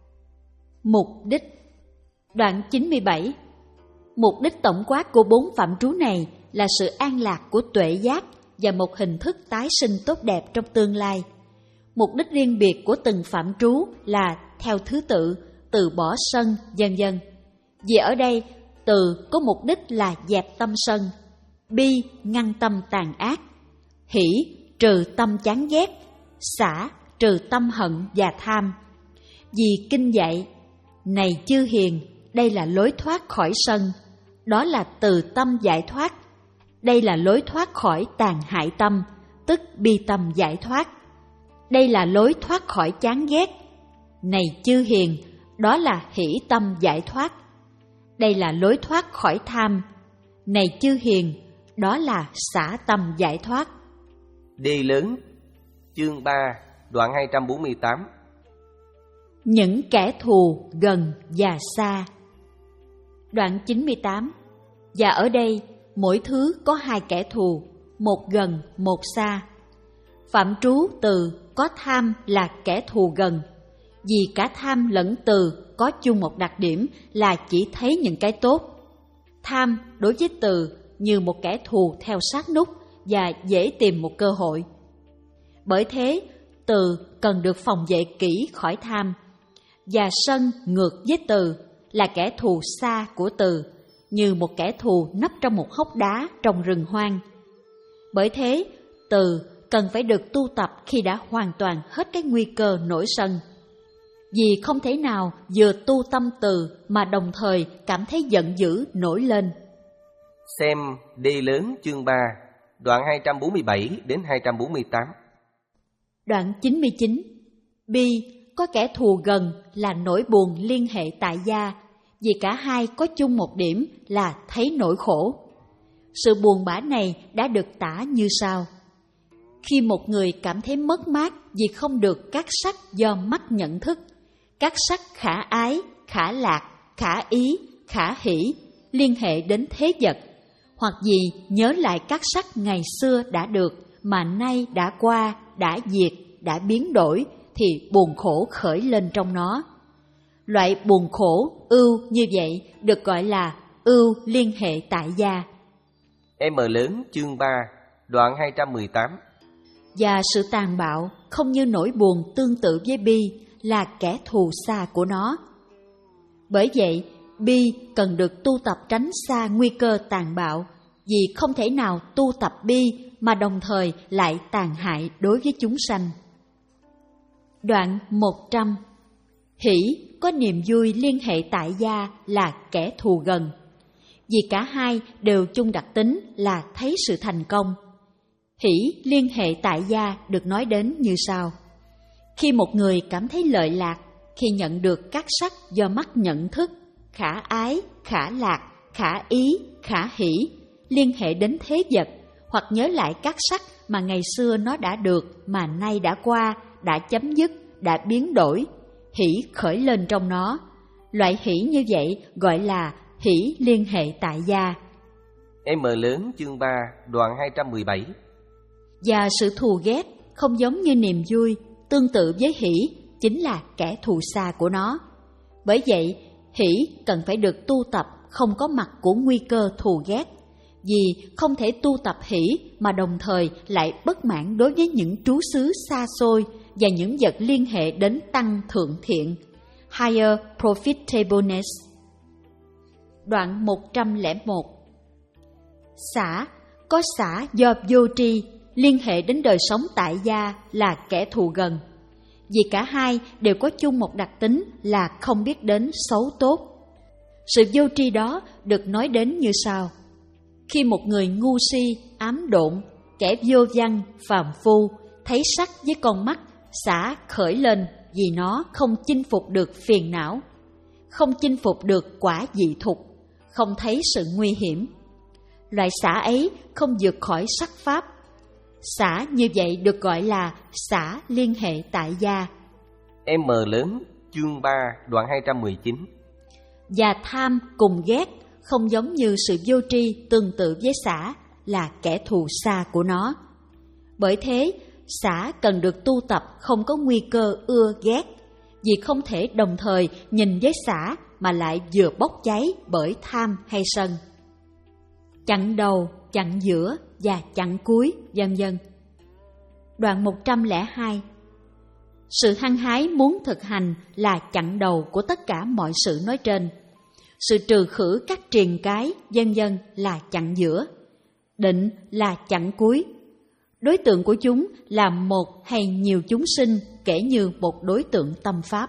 Mục đích. Đoạn chín mươi bảy. Mục đích tổng quát của bốn phạm trú này là sự an lạc của tuệ giác và một hình thức tái sinh tốt đẹp trong tương lai. Mục đích riêng biệt của từng phạm trú là theo thứ tự, từ bỏ sân, vân vân. Vì ở đây, từ có mục đích là dẹp tâm sân, bi ngăn tâm tàn ác, hỷ trừ tâm chán ghét, xả trừ tâm hận và tham. Vì kinh dạy, này chư hiền, đây là lối thoát khỏi sân, đó là từ tâm giải thoát. Đây là lối thoát khỏi tàn hại tâm, tức bi tâm giải thoát. Đây là lối thoát khỏi chán ghét. Này chư hiền, đó là hỷ tâm giải thoát. Đây là lối thoát khỏi tham. Này chư hiền, đó là xả tâm giải thoát. D lớn, chương ba, đoạn hai trăm bốn mươi tám. Những kẻ thù gần và xa. Đoạn chín mươi tám. Và ở đây, mỗi thứ có hai kẻ thù, một gần, một xa. Phạm trú từ có tham là kẻ thù gần, vì cả tham lẫn từ có chung một đặc điểm là chỉ thấy những cái tốt. Tham đối với từ như một kẻ thù theo sát nút và dễ tìm một cơ hội. Bởi thế, từ cần được phòng vệ kỹ khỏi tham, và sân ngược với từ là kẻ thù xa của từ, như một kẻ thù nấp trong một hốc đá trong rừng hoang. Bởi thế, từ cần phải được tu tập khi đã hoàn toàn hết cái nguy cơ nổi sân. Vì không thể nào vừa tu tâm từ mà đồng thời cảm thấy giận dữ nổi lên. Xem D lớn chương ba, đoạn hai trăm bốn mươi bảy đến hai trăm bốn mươi tám. Đoạn chín mươi chín. Bi có kẻ thù gần là nỗi buồn liên hệ tại gia, vì cả hai có chung một điểm là thấy nỗi khổ. Sự buồn bã này đã được tả như sau. Khi một người cảm thấy mất mát vì không được các sắc do mắt nhận thức, các sắc khả ái, khả lạc, khả ý, khả hỷ liên hệ đến thế vật, hoặc vì nhớ lại các sắc ngày xưa đã được mà nay đã qua, đã diệt, đã biến đổi, thì buồn khổ khởi lên trong nó. Loại buồn khổ ưu như vậy được gọi là ưu liên hệ tại gia. M lớn chương ba, đoạn hai trăm mười tám. Và sự tàn bạo không như nỗi buồn tương tự với bi là kẻ thù xa của nó. Bởi vậy, bi cần được tu tập tránh xa nguy cơ tàn bạo, vì không thể nào tu tập bi mà đồng thời lại tàn hại đối với chúng sanh. Đoạn một trăm. Hỷ có niềm vui liên hệ tại gia là kẻ thù gần, vì cả hai đều chung đặc tính là thấy sự thành công. Hỷ liên hệ tại gia được nói đến như sau. Khi một người cảm thấy lợi lạc, khi nhận được các sắc do mắt nhận thức, khả ái, khả lạc, khả ý, khả hỷ, liên hệ đến thế vật, hoặc nhớ lại các sắc mà ngày xưa nó đã được mà nay đã qua, đã chấm dứt, đã biến đổi, hỷ khởi lên trong nó. Loại hỷ như vậy gọi là hỷ liên hệ tại gia. M lớn chương ba, đoạn hai trăm mười bảy. Và sự thù ghét không giống như niềm vui, tương tự với hỷ chính là kẻ thù xa của nó. Bởi vậy, hỷ cần phải được tu tập không có mặt của nguy cơ thù ghét, vì không thể tu tập hỷ mà đồng thời lại bất mãn đối với những trú xứ xa xôi và những vật liên hệ đến tăng thượng thiện, higher profitableness. Đoạn một trăm lẻ một. Xả có xả do vô tri liên hệ đến đời sống tại gia là kẻ thù gần, vì cả hai đều có chung một đặc tính là không biết đến xấu tốt. Sự vô tri đó được nói đến như sau. Khi một người ngu si, ám độn, kẻ vô văn, phàm phu thấy sắc với con mắt, xả khởi lên vì nó không chinh phục được phiền não, không chinh phục được quả dị thục, không thấy sự nguy hiểm. Loại xả ấy không vượt khỏi sắc pháp. Xả như vậy được gọi là xả liên hệ tại gia. M lớn chương ba, đoạn hai trăm mười chín. Và tham cùng ghét không giống như sự vô tri tương tự với xả là kẻ thù xa của nó. Bởi thế, xả cần được tu tập không có nguy cơ ưa ghét, vì không thể đồng thời nhìn với xả mà lại vừa bốc cháy bởi tham hay sân. Chặn đầu, chặn giữa và chặn cuối, vân vân. Đoạn một trăm lẻ hai. Sự hăng hái muốn thực hành là chặn đầu của tất cả mọi sự nói trên. Sự trừ khử các triền cái, vân vân là chặn giữa. Định là chặn cuối. Đối tượng của chúng là một hay nhiều chúng sinh, kể như một đối tượng tâm pháp.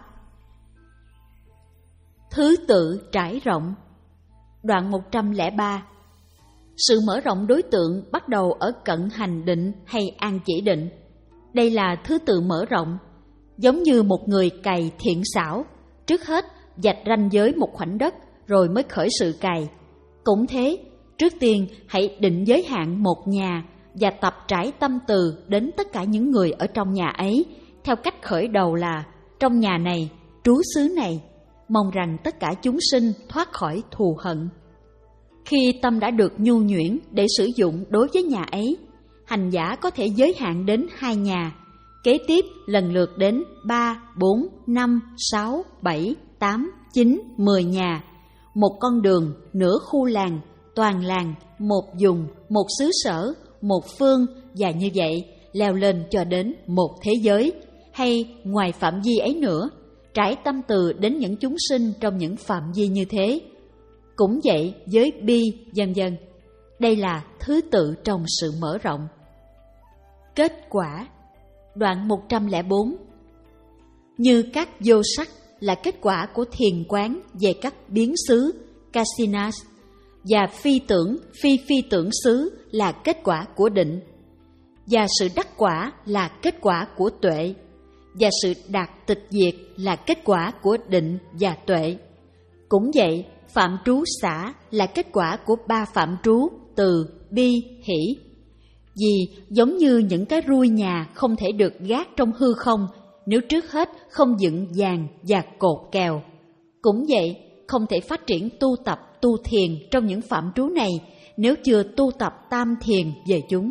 Thứ tự trải rộng. Đoạn một trăm lẻ ba. Sự mở rộng đối tượng bắt đầu ở cận hành định hay an chỉ định. Đây là thứ tự mở rộng, giống như một người cày thiện xảo, trước hết vạch ranh giới một khoảnh đất rồi mới khởi sự cày. Cũng thế, trước tiên hãy định giới hạn một nhà, và tập trải tâm từ đến tất cả những người ở trong nhà ấy, theo cách khởi đầu là trong nhà này, trú xứ này, mong rằng tất cả chúng sinh thoát khỏi thù hận. Khi tâm đã được nhu nhuyễn để sử dụng đối với nhà ấy, hành giả có thể giới hạn đến hai nhà, kế tiếp lần lượt đến ba, bốn, năm, sáu, bảy, tám, chín, mười nhà, một con đường, nửa khu làng, toàn làng, một vùng, một xứ sở, một phương, và như vậy leo lên cho đến một thế giới, hay ngoài phạm vi ấy nữa, trải tâm từ đến những chúng sinh trong những phạm vi như thế. Cũng vậy với bi, vân vân. Đây là thứ tự trong sự mở rộng. Kết quả. Đoạn một trăm lẻ bốn. Như các vô sắc là kết quả của thiền quán về các biến xứ, kasinas, và phi tưởng, phi phi tưởng xứ là kết quả của định, và sự đắc quả là kết quả của tuệ, và sự đạt tịch diệt là kết quả của định và tuệ. Cũng vậy, phạm trú xả là kết quả của ba phạm trú từ, bi, hỷ. Vì giống như những cái rui nhà không thể được gác trong hư không nếu trước hết không dựng vàng và cột kèo. Cũng vậy, không thể phát triển tu tập tu thiền trong những phạm trú này nếu chưa tu tập tam thiền về chúng.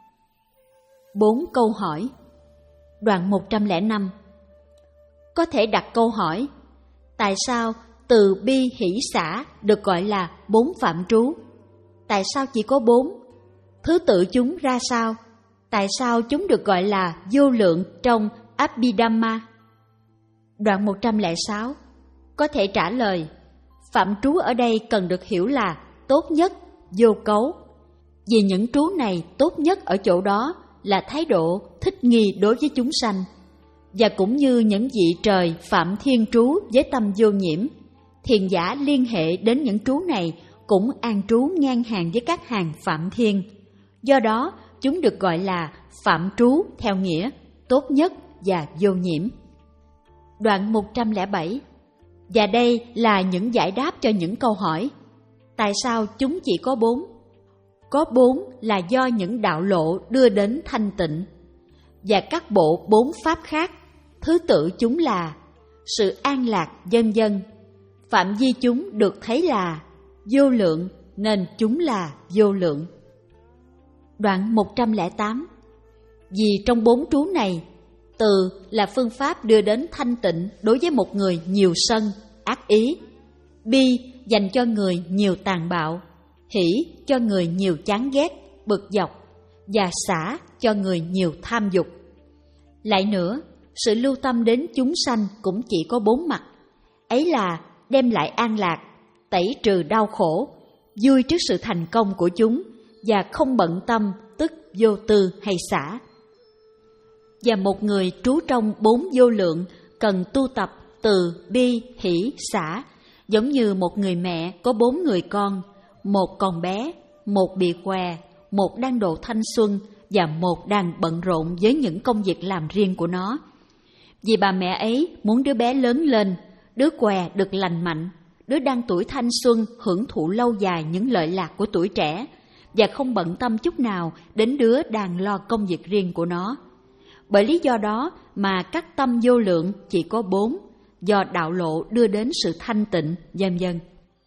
Bốn câu hỏi. Đoạn một trăm lẻ năm. Có thể đặt câu hỏi: tại sao từ bi hỷ xả được gọi là bốn phạm trú? Tại sao chỉ có bốn? Thứ tự chúng ra sao? Tại sao chúng được gọi là vô lượng trong Abhidhamma? Đoạn một trăm lẻ sáu. Có thể trả lời: phạm trú ở đây cần được hiểu là tốt nhất, vô cấu. Vì những trú này tốt nhất ở chỗ đó là thái độ thích nghi đối với chúng sanh. Và cũng như những vị trời phạm thiên trú với tâm vô nhiễm, thiền giả liên hệ đến những trú này cũng an trú ngang hàng với các hàng phạm thiên. Do đó, chúng được gọi là phạm trú theo nghĩa tốt nhất và vô nhiễm. Đoạn một trăm lẻ bảy. Và đây là những giải đáp cho những câu hỏi. Tại sao chúng chỉ có bốn? Có bốn là do những đạo lộ đưa đến thanh tịnh. Và các bộ bốn pháp khác, thứ tự chúng là sự an lạc, vân vân. Phạm vi chúng được thấy là vô lượng nên chúng là vô lượng. Đoạn một trăm lẻ tám. Vì trong bốn trú này, từ là phương pháp đưa đến thanh tịnh đối với một người nhiều sân, ác ý. Bi dành cho người nhiều tàn bạo. Hỷ cho người nhiều chán ghét, bực dọc. Và xả cho người nhiều tham dục. Lại nữa, sự lưu tâm đến chúng sanh cũng chỉ có bốn mặt. Ấy là đem lại an lạc, tẩy trừ đau khổ, vui trước sự thành công của chúng, và không bận tâm tức vô tư hay xả. Và một người trú trong bốn vô lượng cần tu tập từ bi hỷ xả, giống như một người mẹ có bốn người con, một còn bé, một bị què, một đang độ thanh xuân và một đang bận rộn với những công việc làm riêng của nó. Vì bà mẹ ấy muốn đứa bé lớn lên, đứa què được lành mạnh, đứa đang tuổi thanh xuân hưởng thụ lâu dài những lợi lạc của tuổi trẻ, và không bận tâm chút nào đến đứa đang lo công việc riêng của nó. Bởi lý do đó mà các tâm vô lượng chỉ có bốn, do đạo lộ đưa đến sự thanh tịnh, vân vân.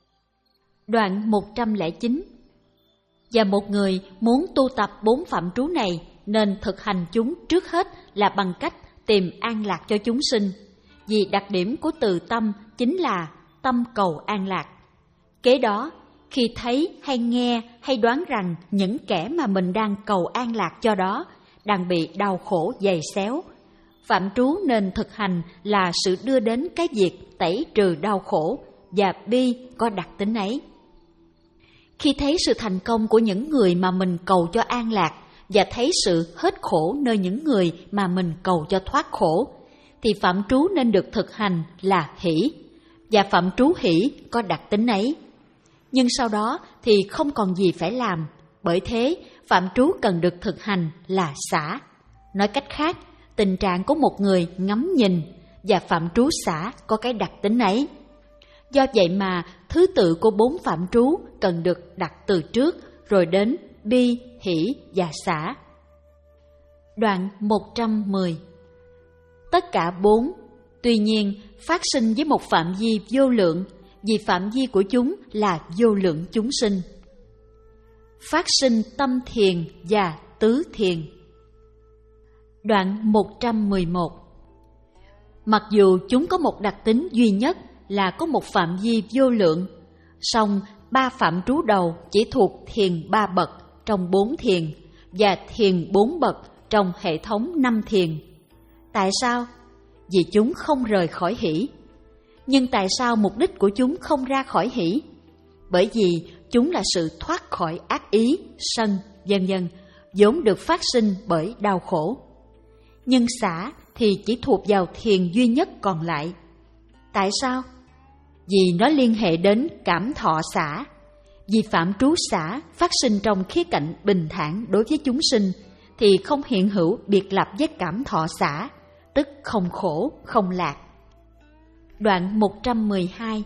Đoạn một trăm lẻ chín. Và một người muốn tu tập bốn phạm trú này nên thực hành chúng trước hết là bằng cách tìm an lạc cho chúng sinh. Vì đặc điểm của từ tâm chính là tâm cầu an lạc. Kế đó, khi thấy hay nghe hay đoán rằng những kẻ mà mình đang cầu an lạc cho đó đang bị đau khổ dày xéo, phạm trú nên thực hành là sự đưa đến cái việc tẩy trừ đau khổ, và bi có đặc tính ấy. Khi thấy sự thành công của những người mà mình cầu cho an lạc, và thấy sự hết khổ nơi những người mà mình cầu cho thoát khổ, thì phạm trú nên được thực hành là hỷ, và phạm trú hỷ có đặc tính ấy. Nhưng sau đó thì không còn gì phải làm, bởi thế phạm trú cần được thực hành là xả. Nói cách khác, tình trạng của một người ngắm nhìn, và phạm trú xả có cái đặc tính ấy. Do vậy mà thứ tự của bốn phạm trú cần được đặt từ trước, rồi đến bi, hỷ và xả. Đoạn một trăm mười. Tất cả bốn, tuy nhiên phát sinh với một phạm vi vô lượng, vì phạm vi của chúng là vô lượng chúng sinh. Phát sinh tâm thiền và tứ thiền. Đoạn một trăm mười một. Mặc dù chúng có một đặc tính duy nhất là có một phạm vi vô lượng, song ba phạm trú đầu chỉ thuộc thiền ba bậc trong bốn thiền và thiền bốn bậc trong hệ thống năm thiền. Tại sao? Vì chúng không rời khỏi hỷ. Nhưng tại sao mục đích của chúng không ra khỏi hỷ? Bởi vì chúng là sự thoát khỏi ác ý, sân, vân vân, vốn được phát sinh bởi đau khổ. Nhưng xả thì chỉ thuộc vào thiền duy nhất còn lại. Tại sao? Vì nó liên hệ đến cảm thọ xả. Vì phạm trú xả phát sinh trong khía cạnh bình thản đối với chúng sinh, thì không hiện hữu biệt lập với cảm thọ xả, tức không khổ, không lạc. Đoạn một trăm mười hai.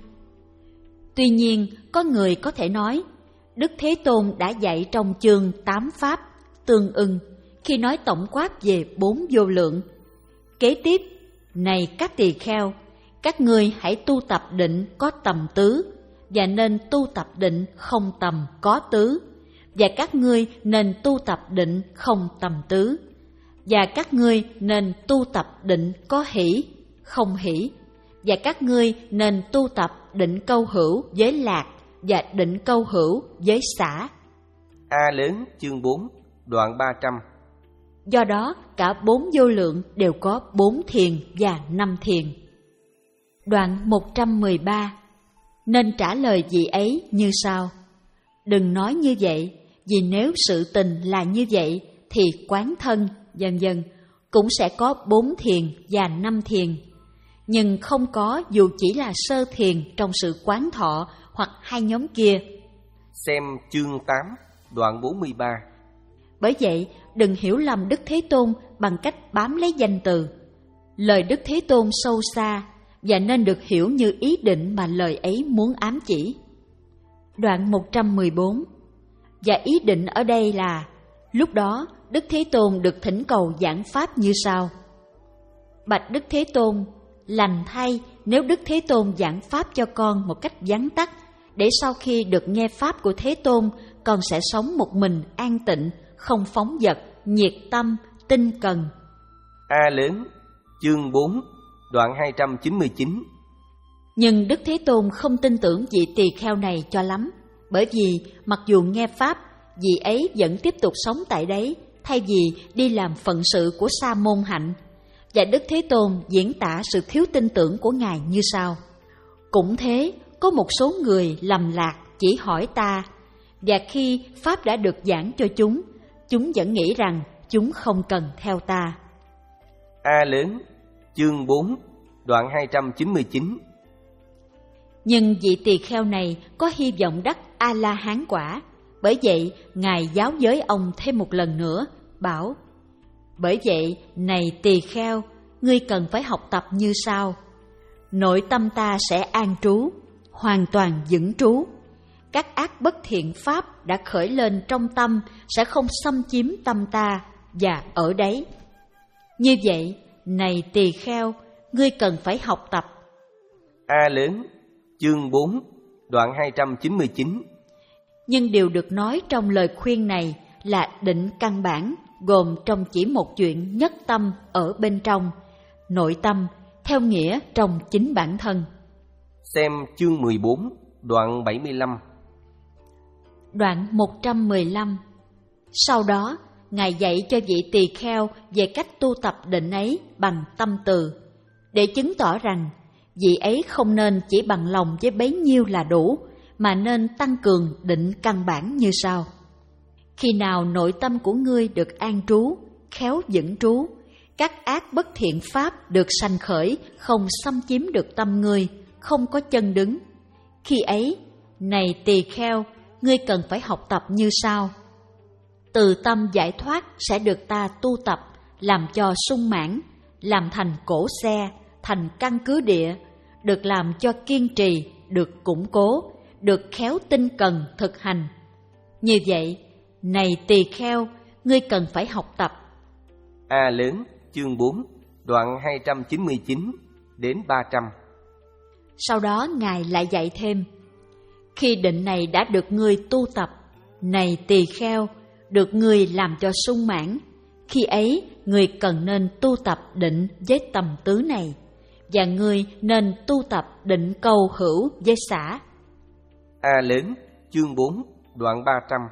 Tuy nhiên, có người có thể nói, Đức Thế Tôn đã dạy trong chương tám pháp tương ưng khi nói tổng quát về bốn vô lượng. Kế tiếp, này các tỳ kheo, các ngươi hãy tu tập định có tầm tứ, và nên tu tập định không tầm có tứ, và các ngươi nên tu tập định không tầm tứ, và các ngươi nên tu tập định có hỷ, không hỷ, và các ngươi nên tu tập định câu hữu với lạc và định câu hữu với xả. A lớn chương bốn, đoạn ba trăm. Do đó, cả bốn vô lượng đều có bốn thiền và năm thiền. Đoạn một trăm mười ba. Nên trả lời vị ấy như sau: đừng nói như vậy, vì nếu sự tình là như vậy thì quán thân, vân vân cũng sẽ có bốn thiền và năm thiền, nhưng không có dù chỉ là sơ thiền trong sự quán thọ hoặc hai nhóm kia. Xem chương tám, đoạn bốn mươi ba. Bởi vậy, đừng hiểu lầm Đức Thế Tôn bằng cách bám lấy danh từ. Lời Đức Thế Tôn sâu xa và nên được hiểu như ý định mà lời ấy muốn ám chỉ. Đoạn một trăm mười bốn. Và ý định ở đây là, lúc đó Đức Thế Tôn được thỉnh cầu giảng pháp như sau: bạch Đức Thế Tôn, lành thay nếu Đức Thế Tôn giảng pháp cho con một cách vắn tắt, để sau khi được nghe pháp của Thế Tôn, con sẽ sống một mình an tịnh, không phóng dật, nhiệt tâm, tinh cần. A lớn chương bốn, đoạn hai trăm chín mươi chín. Nhưng Đức Thế Tôn không tin tưởng vị tỳ kheo này cho lắm, bởi vì mặc dù nghe pháp, vị ấy vẫn tiếp tục sống tại đấy, thay vì đi làm phận sự của sa môn hạnh. Và Đức Thế Tôn diễn tả sự thiếu tin tưởng của Ngài như sau: cũng thế, có một số người lầm lạc chỉ hỏi ta, và khi pháp đã được giảng cho chúng, chúng vẫn nghĩ rằng chúng không cần theo ta. A lớn chương bốn, đoạn hai trăm chín mươi chín. Nhưng vị tỳ kheo này có hy vọng đắc A-la-hán quả, bởi vậy Ngài giáo giới ông thêm một lần nữa, bảo: bởi vậy, này tỳ kheo, ngươi cần phải học tập như sau: nội tâm ta sẽ an trú, hoàn toàn vững trú. Các ác bất thiện pháp đã khởi lên trong tâm sẽ không xâm chiếm tâm ta, và ở đấy. Như vậy, này tỳ kheo, ngươi cần phải học tập. A lớn chương bốn, đoạn hai trăm chín mươi chín. Nhưng điều được nói trong lời khuyên này là định căn bản, gồm trong chỉ một chuyện nhất tâm ở bên trong, nội tâm, theo nghĩa trong chính bản thân. Xem chương mười bốn, đoạn bảy mươi lăm. Đoạn một trăm mười lăm. Sau đó, Ngài dạy cho vị tỳ kheo về cách tu tập định ấy bằng tâm từ, để chứng tỏ rằng vị ấy không nên chỉ bằng lòng với bấy nhiêu là đủ, mà nên tăng cường định căn bản như sau: khi nào nội tâm của ngươi được an trú, khéo vững trú, các ác bất thiện pháp được sanh khởi, không xâm chiếm được tâm ngươi, không có chân đứng. Khi ấy, này tỳ kheo, ngươi cần phải học tập như sau: từ tâm giải thoát sẽ được ta tu tập, làm cho sung mãn, làm thành cổ xe, thành căn cứ địa, được làm cho kiên trì, được củng cố, được khéo tinh cần thực hành. Như vậy, Này tỳ kheo, ngươi cần phải học tập. A lớn, chương bốn, đoạn hai trăm chín mươi chín đến ba trăm. Sau đó Ngài lại dạy thêm: khi định này đã được ngươi tu tập, này tỳ kheo, được ngươi làm cho sung mãn, khi ấy ngươi cần nên tu tập định với tầm tứ này, và ngươi nên tu tập định câu hữu với xả. A lớn, chương bốn, đoạn ba trăm.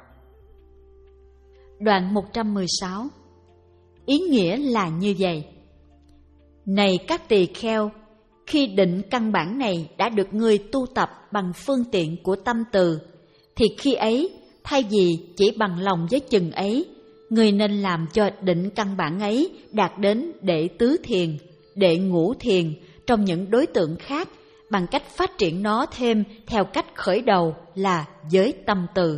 Đoạn một trăm mười sáu. Ý nghĩa là như vậy: này các tỳ kheo, khi định căn bản này đã được ngươi tu tập bằng phương tiện của tâm từ, thì khi ấy, thay vì chỉ bằng lòng với chừng ấy, ngươi nên làm cho định căn bản ấy đạt đến đệ tứ thiền, đệ ngũ thiền trong những đối tượng khác, bằng cách phát triển nó thêm theo cách khởi đầu là với tâm từ.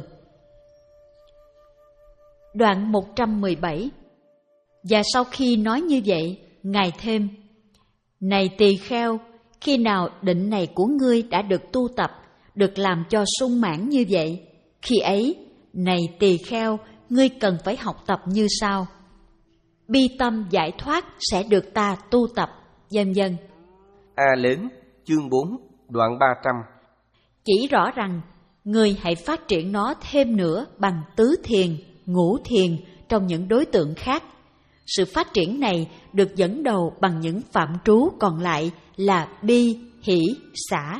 Đoạn một trăm mười bảy. Và sau khi nói như vậy, Ngài thêm: này tỳ kheo, khi nào định này của ngươi đã được tu tập, được làm cho sung mãn như vậy, khi ấy, này tỳ kheo, ngươi cần phải học tập như sau: bi tâm giải thoát sẽ được ta tu tập, vân vân. A lớn, chương bốn, đoạn ba trăm. Chỉ rõ rằng ngươi hãy phát triển nó thêm nữa bằng tứ thiền, ngũ thiền trong những đối tượng khác. Sự phát triển này được dẫn đầu bằng những phạm trú còn lại là bi, hỷ, xả.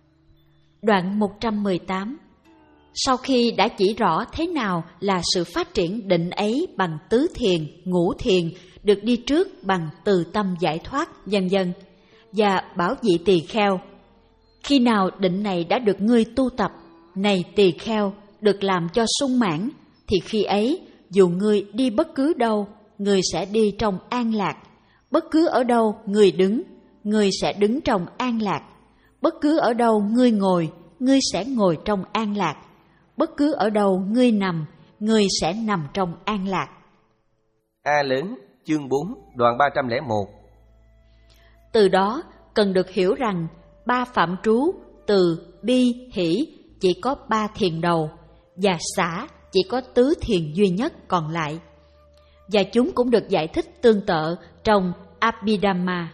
Đoạn một trăm mười tám. Sau khi đã chỉ rõ thế nào là sự phát triển định ấy bằng tứ thiền, ngũ thiền được đi trước bằng từ tâm giải thoát, vân vân, và bảo vị tỳ kheo: khi nào định này đã được ngươi tu tập, này tỳ kheo, được làm cho sung mãn, thì khi ấy, dù ngươi đi bất cứ đâu, ngươi sẽ đi trong an lạc. Bất cứ ở đâu ngươi đứng, ngươi sẽ đứng trong an lạc. Bất cứ ở đâu ngươi ngồi, ngươi sẽ ngồi trong an lạc. Bất cứ ở đâu ngươi nằm, ngươi sẽ nằm trong an lạc. A lớn, chương bốn, đoạn ba trăm lẻ một. Từ đó cần được hiểu rằng ba phạm trú từ bi, hỷ chỉ có ba thiền đầu, và xả chỉ có tứ thiền duy nhất còn lại. Và chúng cũng được giải thích tương tự trong Abhidhamma.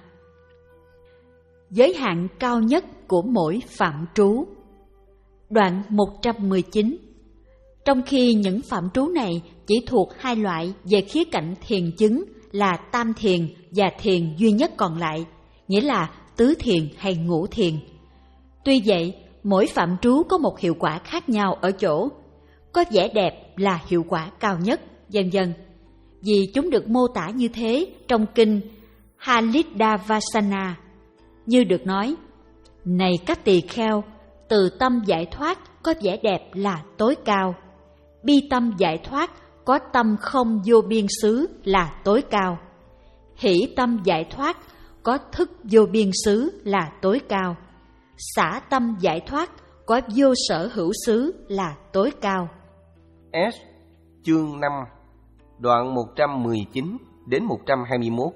Giới hạn cao nhất của mỗi phạm trú. Đoạn một trăm mười chín. Trong khi những phạm trú này chỉ thuộc hai loại về khía cạnh thiền chứng là tam thiền và thiền duy nhất còn lại, nghĩa là tứ thiền hay ngũ thiền. Tuy vậy, mỗi phạm trú có một hiệu quả khác nhau ở chỗ: có vẻ đẹp là hiệu quả cao nhất, vân vân. Vì chúng được mô tả như thế trong kinh Halidavasana, như được nói: này các tỳ kheo, từ tâm giải thoát có vẻ đẹp là tối cao. Bi tâm giải thoát có tâm không vô biên xứ là tối cao. Hỷ tâm giải thoát có thức vô biên xứ là tối cao. Xả tâm giải thoát có vô sở hữu xứ là tối cao. S, chương năm, đoạn một trăm mười chín đến một trăm hai mươi mốt.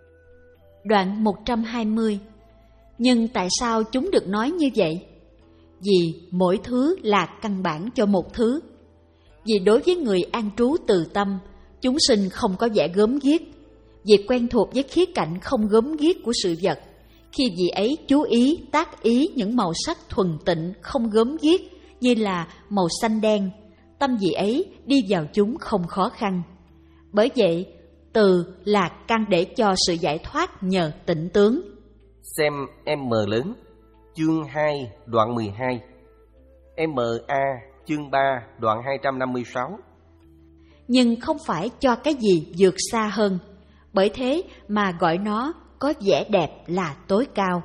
Đoạn một trăm hai mươi. Nhưng tại sao chúng được nói như vậy? Vì mỗi thứ là căn bản cho một thứ. Vì đối với người an trú từ tâm, chúng sinh không có vẻ gớm ghiếc. Vì quen thuộc với khía cạnh không gớm ghiếc của sự vật, khi vị ấy chú ý, tác ý những màu sắc thuần tịnh không gớm ghiếc như là màu xanh đen, tâm vị ấy đi vào chúng không khó khăn. Bởi vậy, từ là căn để cho sự giải thoát nhờ tịnh tướng. Xem M lớn, chương hai, đoạn mười hai. M A, chương ba, đoạn hai trăm năm mươi sáu. Nhưng không phải cho cái gì vượt xa hơn, bởi thế mà gọi nó có vẻ đẹp là tối cao.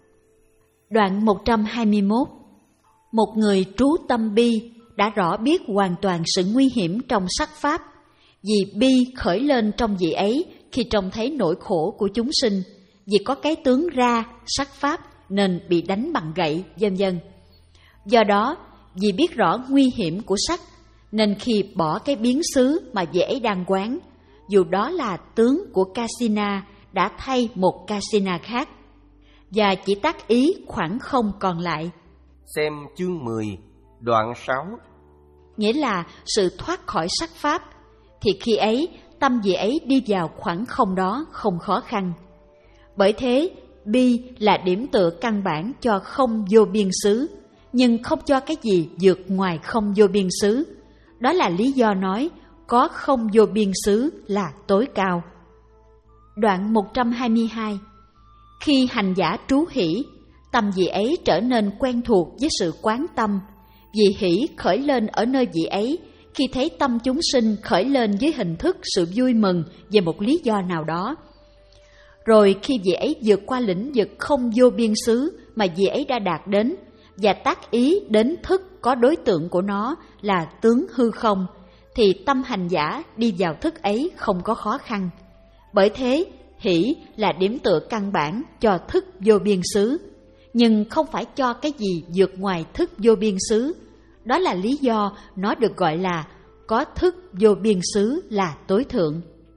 Đoạn một trăm hai mươi mốt. Một người trú tâm bi đã rõ biết hoàn toàn sự nguy hiểm trong sắc pháp, vì bi khởi lên trong vị ấy khi trông thấy nỗi khổ của chúng sinh, vì có cái tướng ra sắc pháp nên bị đánh bằng gậy, vân vân. Do đó, vì biết rõ nguy hiểm của sắc, nên khi bỏ cái biến xứ mà vị ấy đang quán, dù đó là tướng của Kasina, đã thay một Kasina khác, và chỉ tác ý khoảng không còn lại. Xem chương mười, đoạn sáu. nghĩa là sự thoát khỏi sắc pháp, thì khi ấy tâm vị ấy đi vào khoảng không đó không khó khăn. Bởi thế, bi là điểm tựa căn bản cho không vô biên xứ, nhưng không cho cái gì vượt ngoài không vô biên xứ. Đó là lý do nói có không vô biên xứ là tối cao. Đoạn một trăm hai mươi hai. Khi hành giả trú hỷ, tâm vị ấy trở nên quen thuộc với sự quán tâm. Vì hỷ khởi lên ở nơi vị ấy, khi thấy tâm chúng sinh khởi lên với hình thức sự vui mừng về một lý do nào đó. Rồi khi vị ấy vượt qua lĩnh vực không vô biên xứ mà vị ấy đã đạt đến, và tác ý đến thức có đối tượng của nó là tướng hư không, thì tâm hành giả đi vào thức ấy không có khó khăn. Bởi thế, hỷ là điểm tựa căn bản cho thức vô biên xứ, nhưng không phải cho cái gì vượt ngoài thức vô biên xứ. Đó là lý do nó được gọi là có thức vô biên xứ là tối thượng.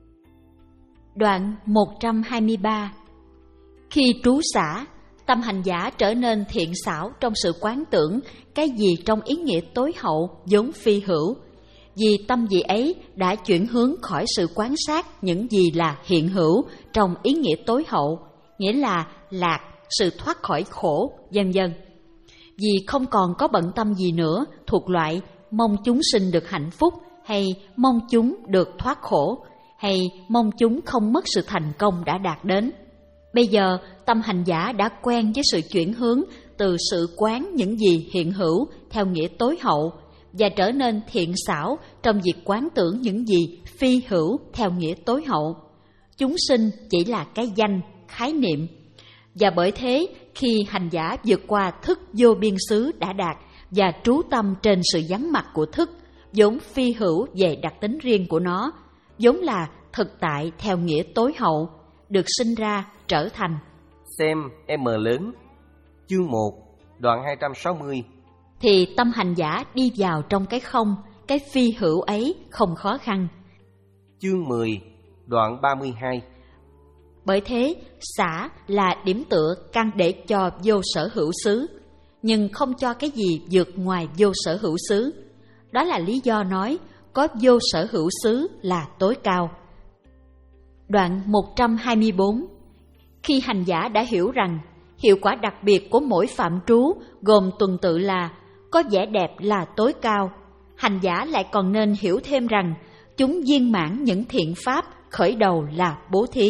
Đoạn một trăm hai mươi ba. Khi trú xả, tâm hành giả trở nên thiện xảo trong sự quán tưởng cái gì trong ý nghĩa tối hậu vốn phi hữu, vì tâm vị ấy đã chuyển hướng khỏi sự quan sát những gì là hiện hữu trong ý nghĩa tối hậu, nghĩa là lạc, sự thoát khỏi khổ, vân vân. Vì không còn có bận tâm gì nữa thuộc loại mong chúng sinh được hạnh phúc, hay mong chúng được thoát khổ, hay mong chúng không mất sự thành công đã đạt đến. Bây giờ, tâm hành giả đã quen với sự chuyển hướng từ sự quán những gì hiện hữu theo nghĩa tối hậu, và trở nên thiện xảo trong việc quán tưởng những gì phi hữu theo nghĩa tối hậu. Chúng sinh chỉ là cái danh, khái niệm. Và bởi thế, khi hành giả vượt qua thức vô biên xứ đã đạt và trú tâm trên sự vắng mặt của thức, vốn phi hữu về đặc tính riêng của nó, vốn là thực tại theo nghĩa tối hậu, được sinh ra trở thành. Xem M lớn, chương một, đoạn hai trăm sáu mươi. Thì tâm hành giả đi vào trong cái không, cái phi hữu ấy không khó khăn. Chương mười, đoạn ba mươi hai. Bởi thế, xả là điểm tựa căn để cho vô sở hữu xứ, nhưng không cho cái gì vượt ngoài vô sở hữu xứ. Đó là lý do nói có vô sở hữu xứ là tối cao. Đoạn một trăm hai mươi bốn. Khi hành giả đã hiểu rằng hiệu quả đặc biệt của mỗi phạm trú gồm tuần tự là có vẻ đẹp là tối cao, hành giả lại còn nên hiểu thêm rằng chúng viên mãn những thiện pháp khởi đầu là bố thí.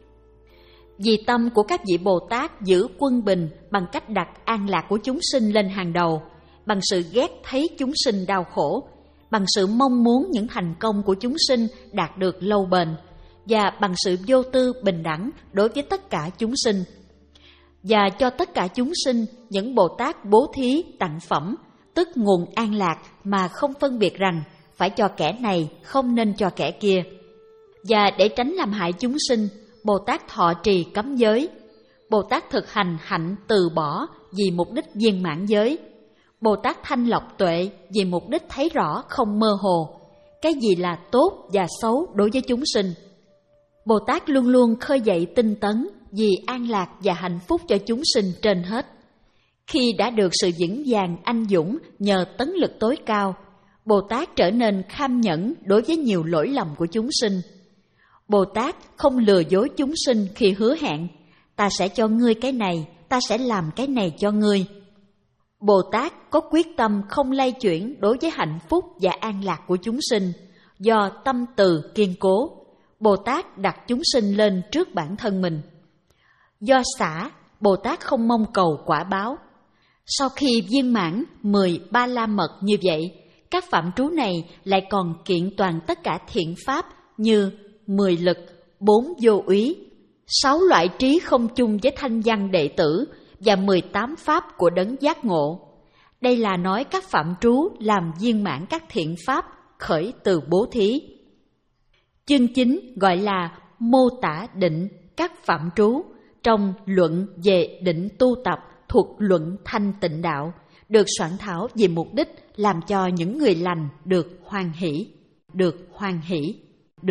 Vì tâm của các vị Bồ Tát giữ quân bình bằng cách đặt an lạc của chúng sinh lên hàng đầu, bằng sự ghét thấy chúng sinh đau khổ, bằng sự mong muốn những thành công của chúng sinh đạt được lâu bền, và bằng sự vô tư bình đẳng đối với tất cả chúng sinh. Và cho tất cả chúng sinh, những Bồ Tát bố thí tặng phẩm, tức nguồn an lạc mà không phân biệt rằng phải cho kẻ này, không nên cho kẻ kia. Và để tránh làm hại chúng sinh, Bồ Tát thọ trì cấm giới. Bồ Tát thực hành hạnh từ bỏ vì mục đích viên mãn giới. Bồ Tát thanh lọc tuệ vì mục đích thấy rõ không mơ hồ cái gì là tốt và xấu đối với chúng sinh. Bồ Tát luôn luôn khơi dậy tinh tấn vì an lạc và hạnh phúc cho chúng sinh trên hết. Khi đã được sự vững vàng anh dũng nhờ tấn lực tối cao, Bồ Tát trở nên kham nhẫn đối với nhiều lỗi lầm của chúng sinh. Bồ Tát không lừa dối chúng sinh khi hứa hẹn, ta sẽ cho ngươi cái này, ta sẽ làm cái này cho ngươi. Bồ Tát có quyết tâm không lay chuyển đối với hạnh phúc và an lạc của chúng sinh, do tâm từ kiên cố. Bồ Tát đặt chúng sinh lên trước bản thân mình. Do xả, Bồ Tát không mong cầu quả báo. Sau khi viên mãn mười ba la mật như vậy, các phạm trú này lại còn kiện toàn tất cả thiện pháp như mười lực, bốn vô úy, sáu loại trí không chung với thanh văn đệ tử và mười tám pháp của đấng giác ngộ. Đây là nói các phạm trú làm viên mãn các thiện pháp khởi từ bố thí. Chương chính gọi là mô tả định các phạm trú trong luận về định tu tập thuộc luận Thanh Tịnh Đạo, được soạn thảo vì mục đích làm cho những người lành được hoan hỷ, được hoan hỷ.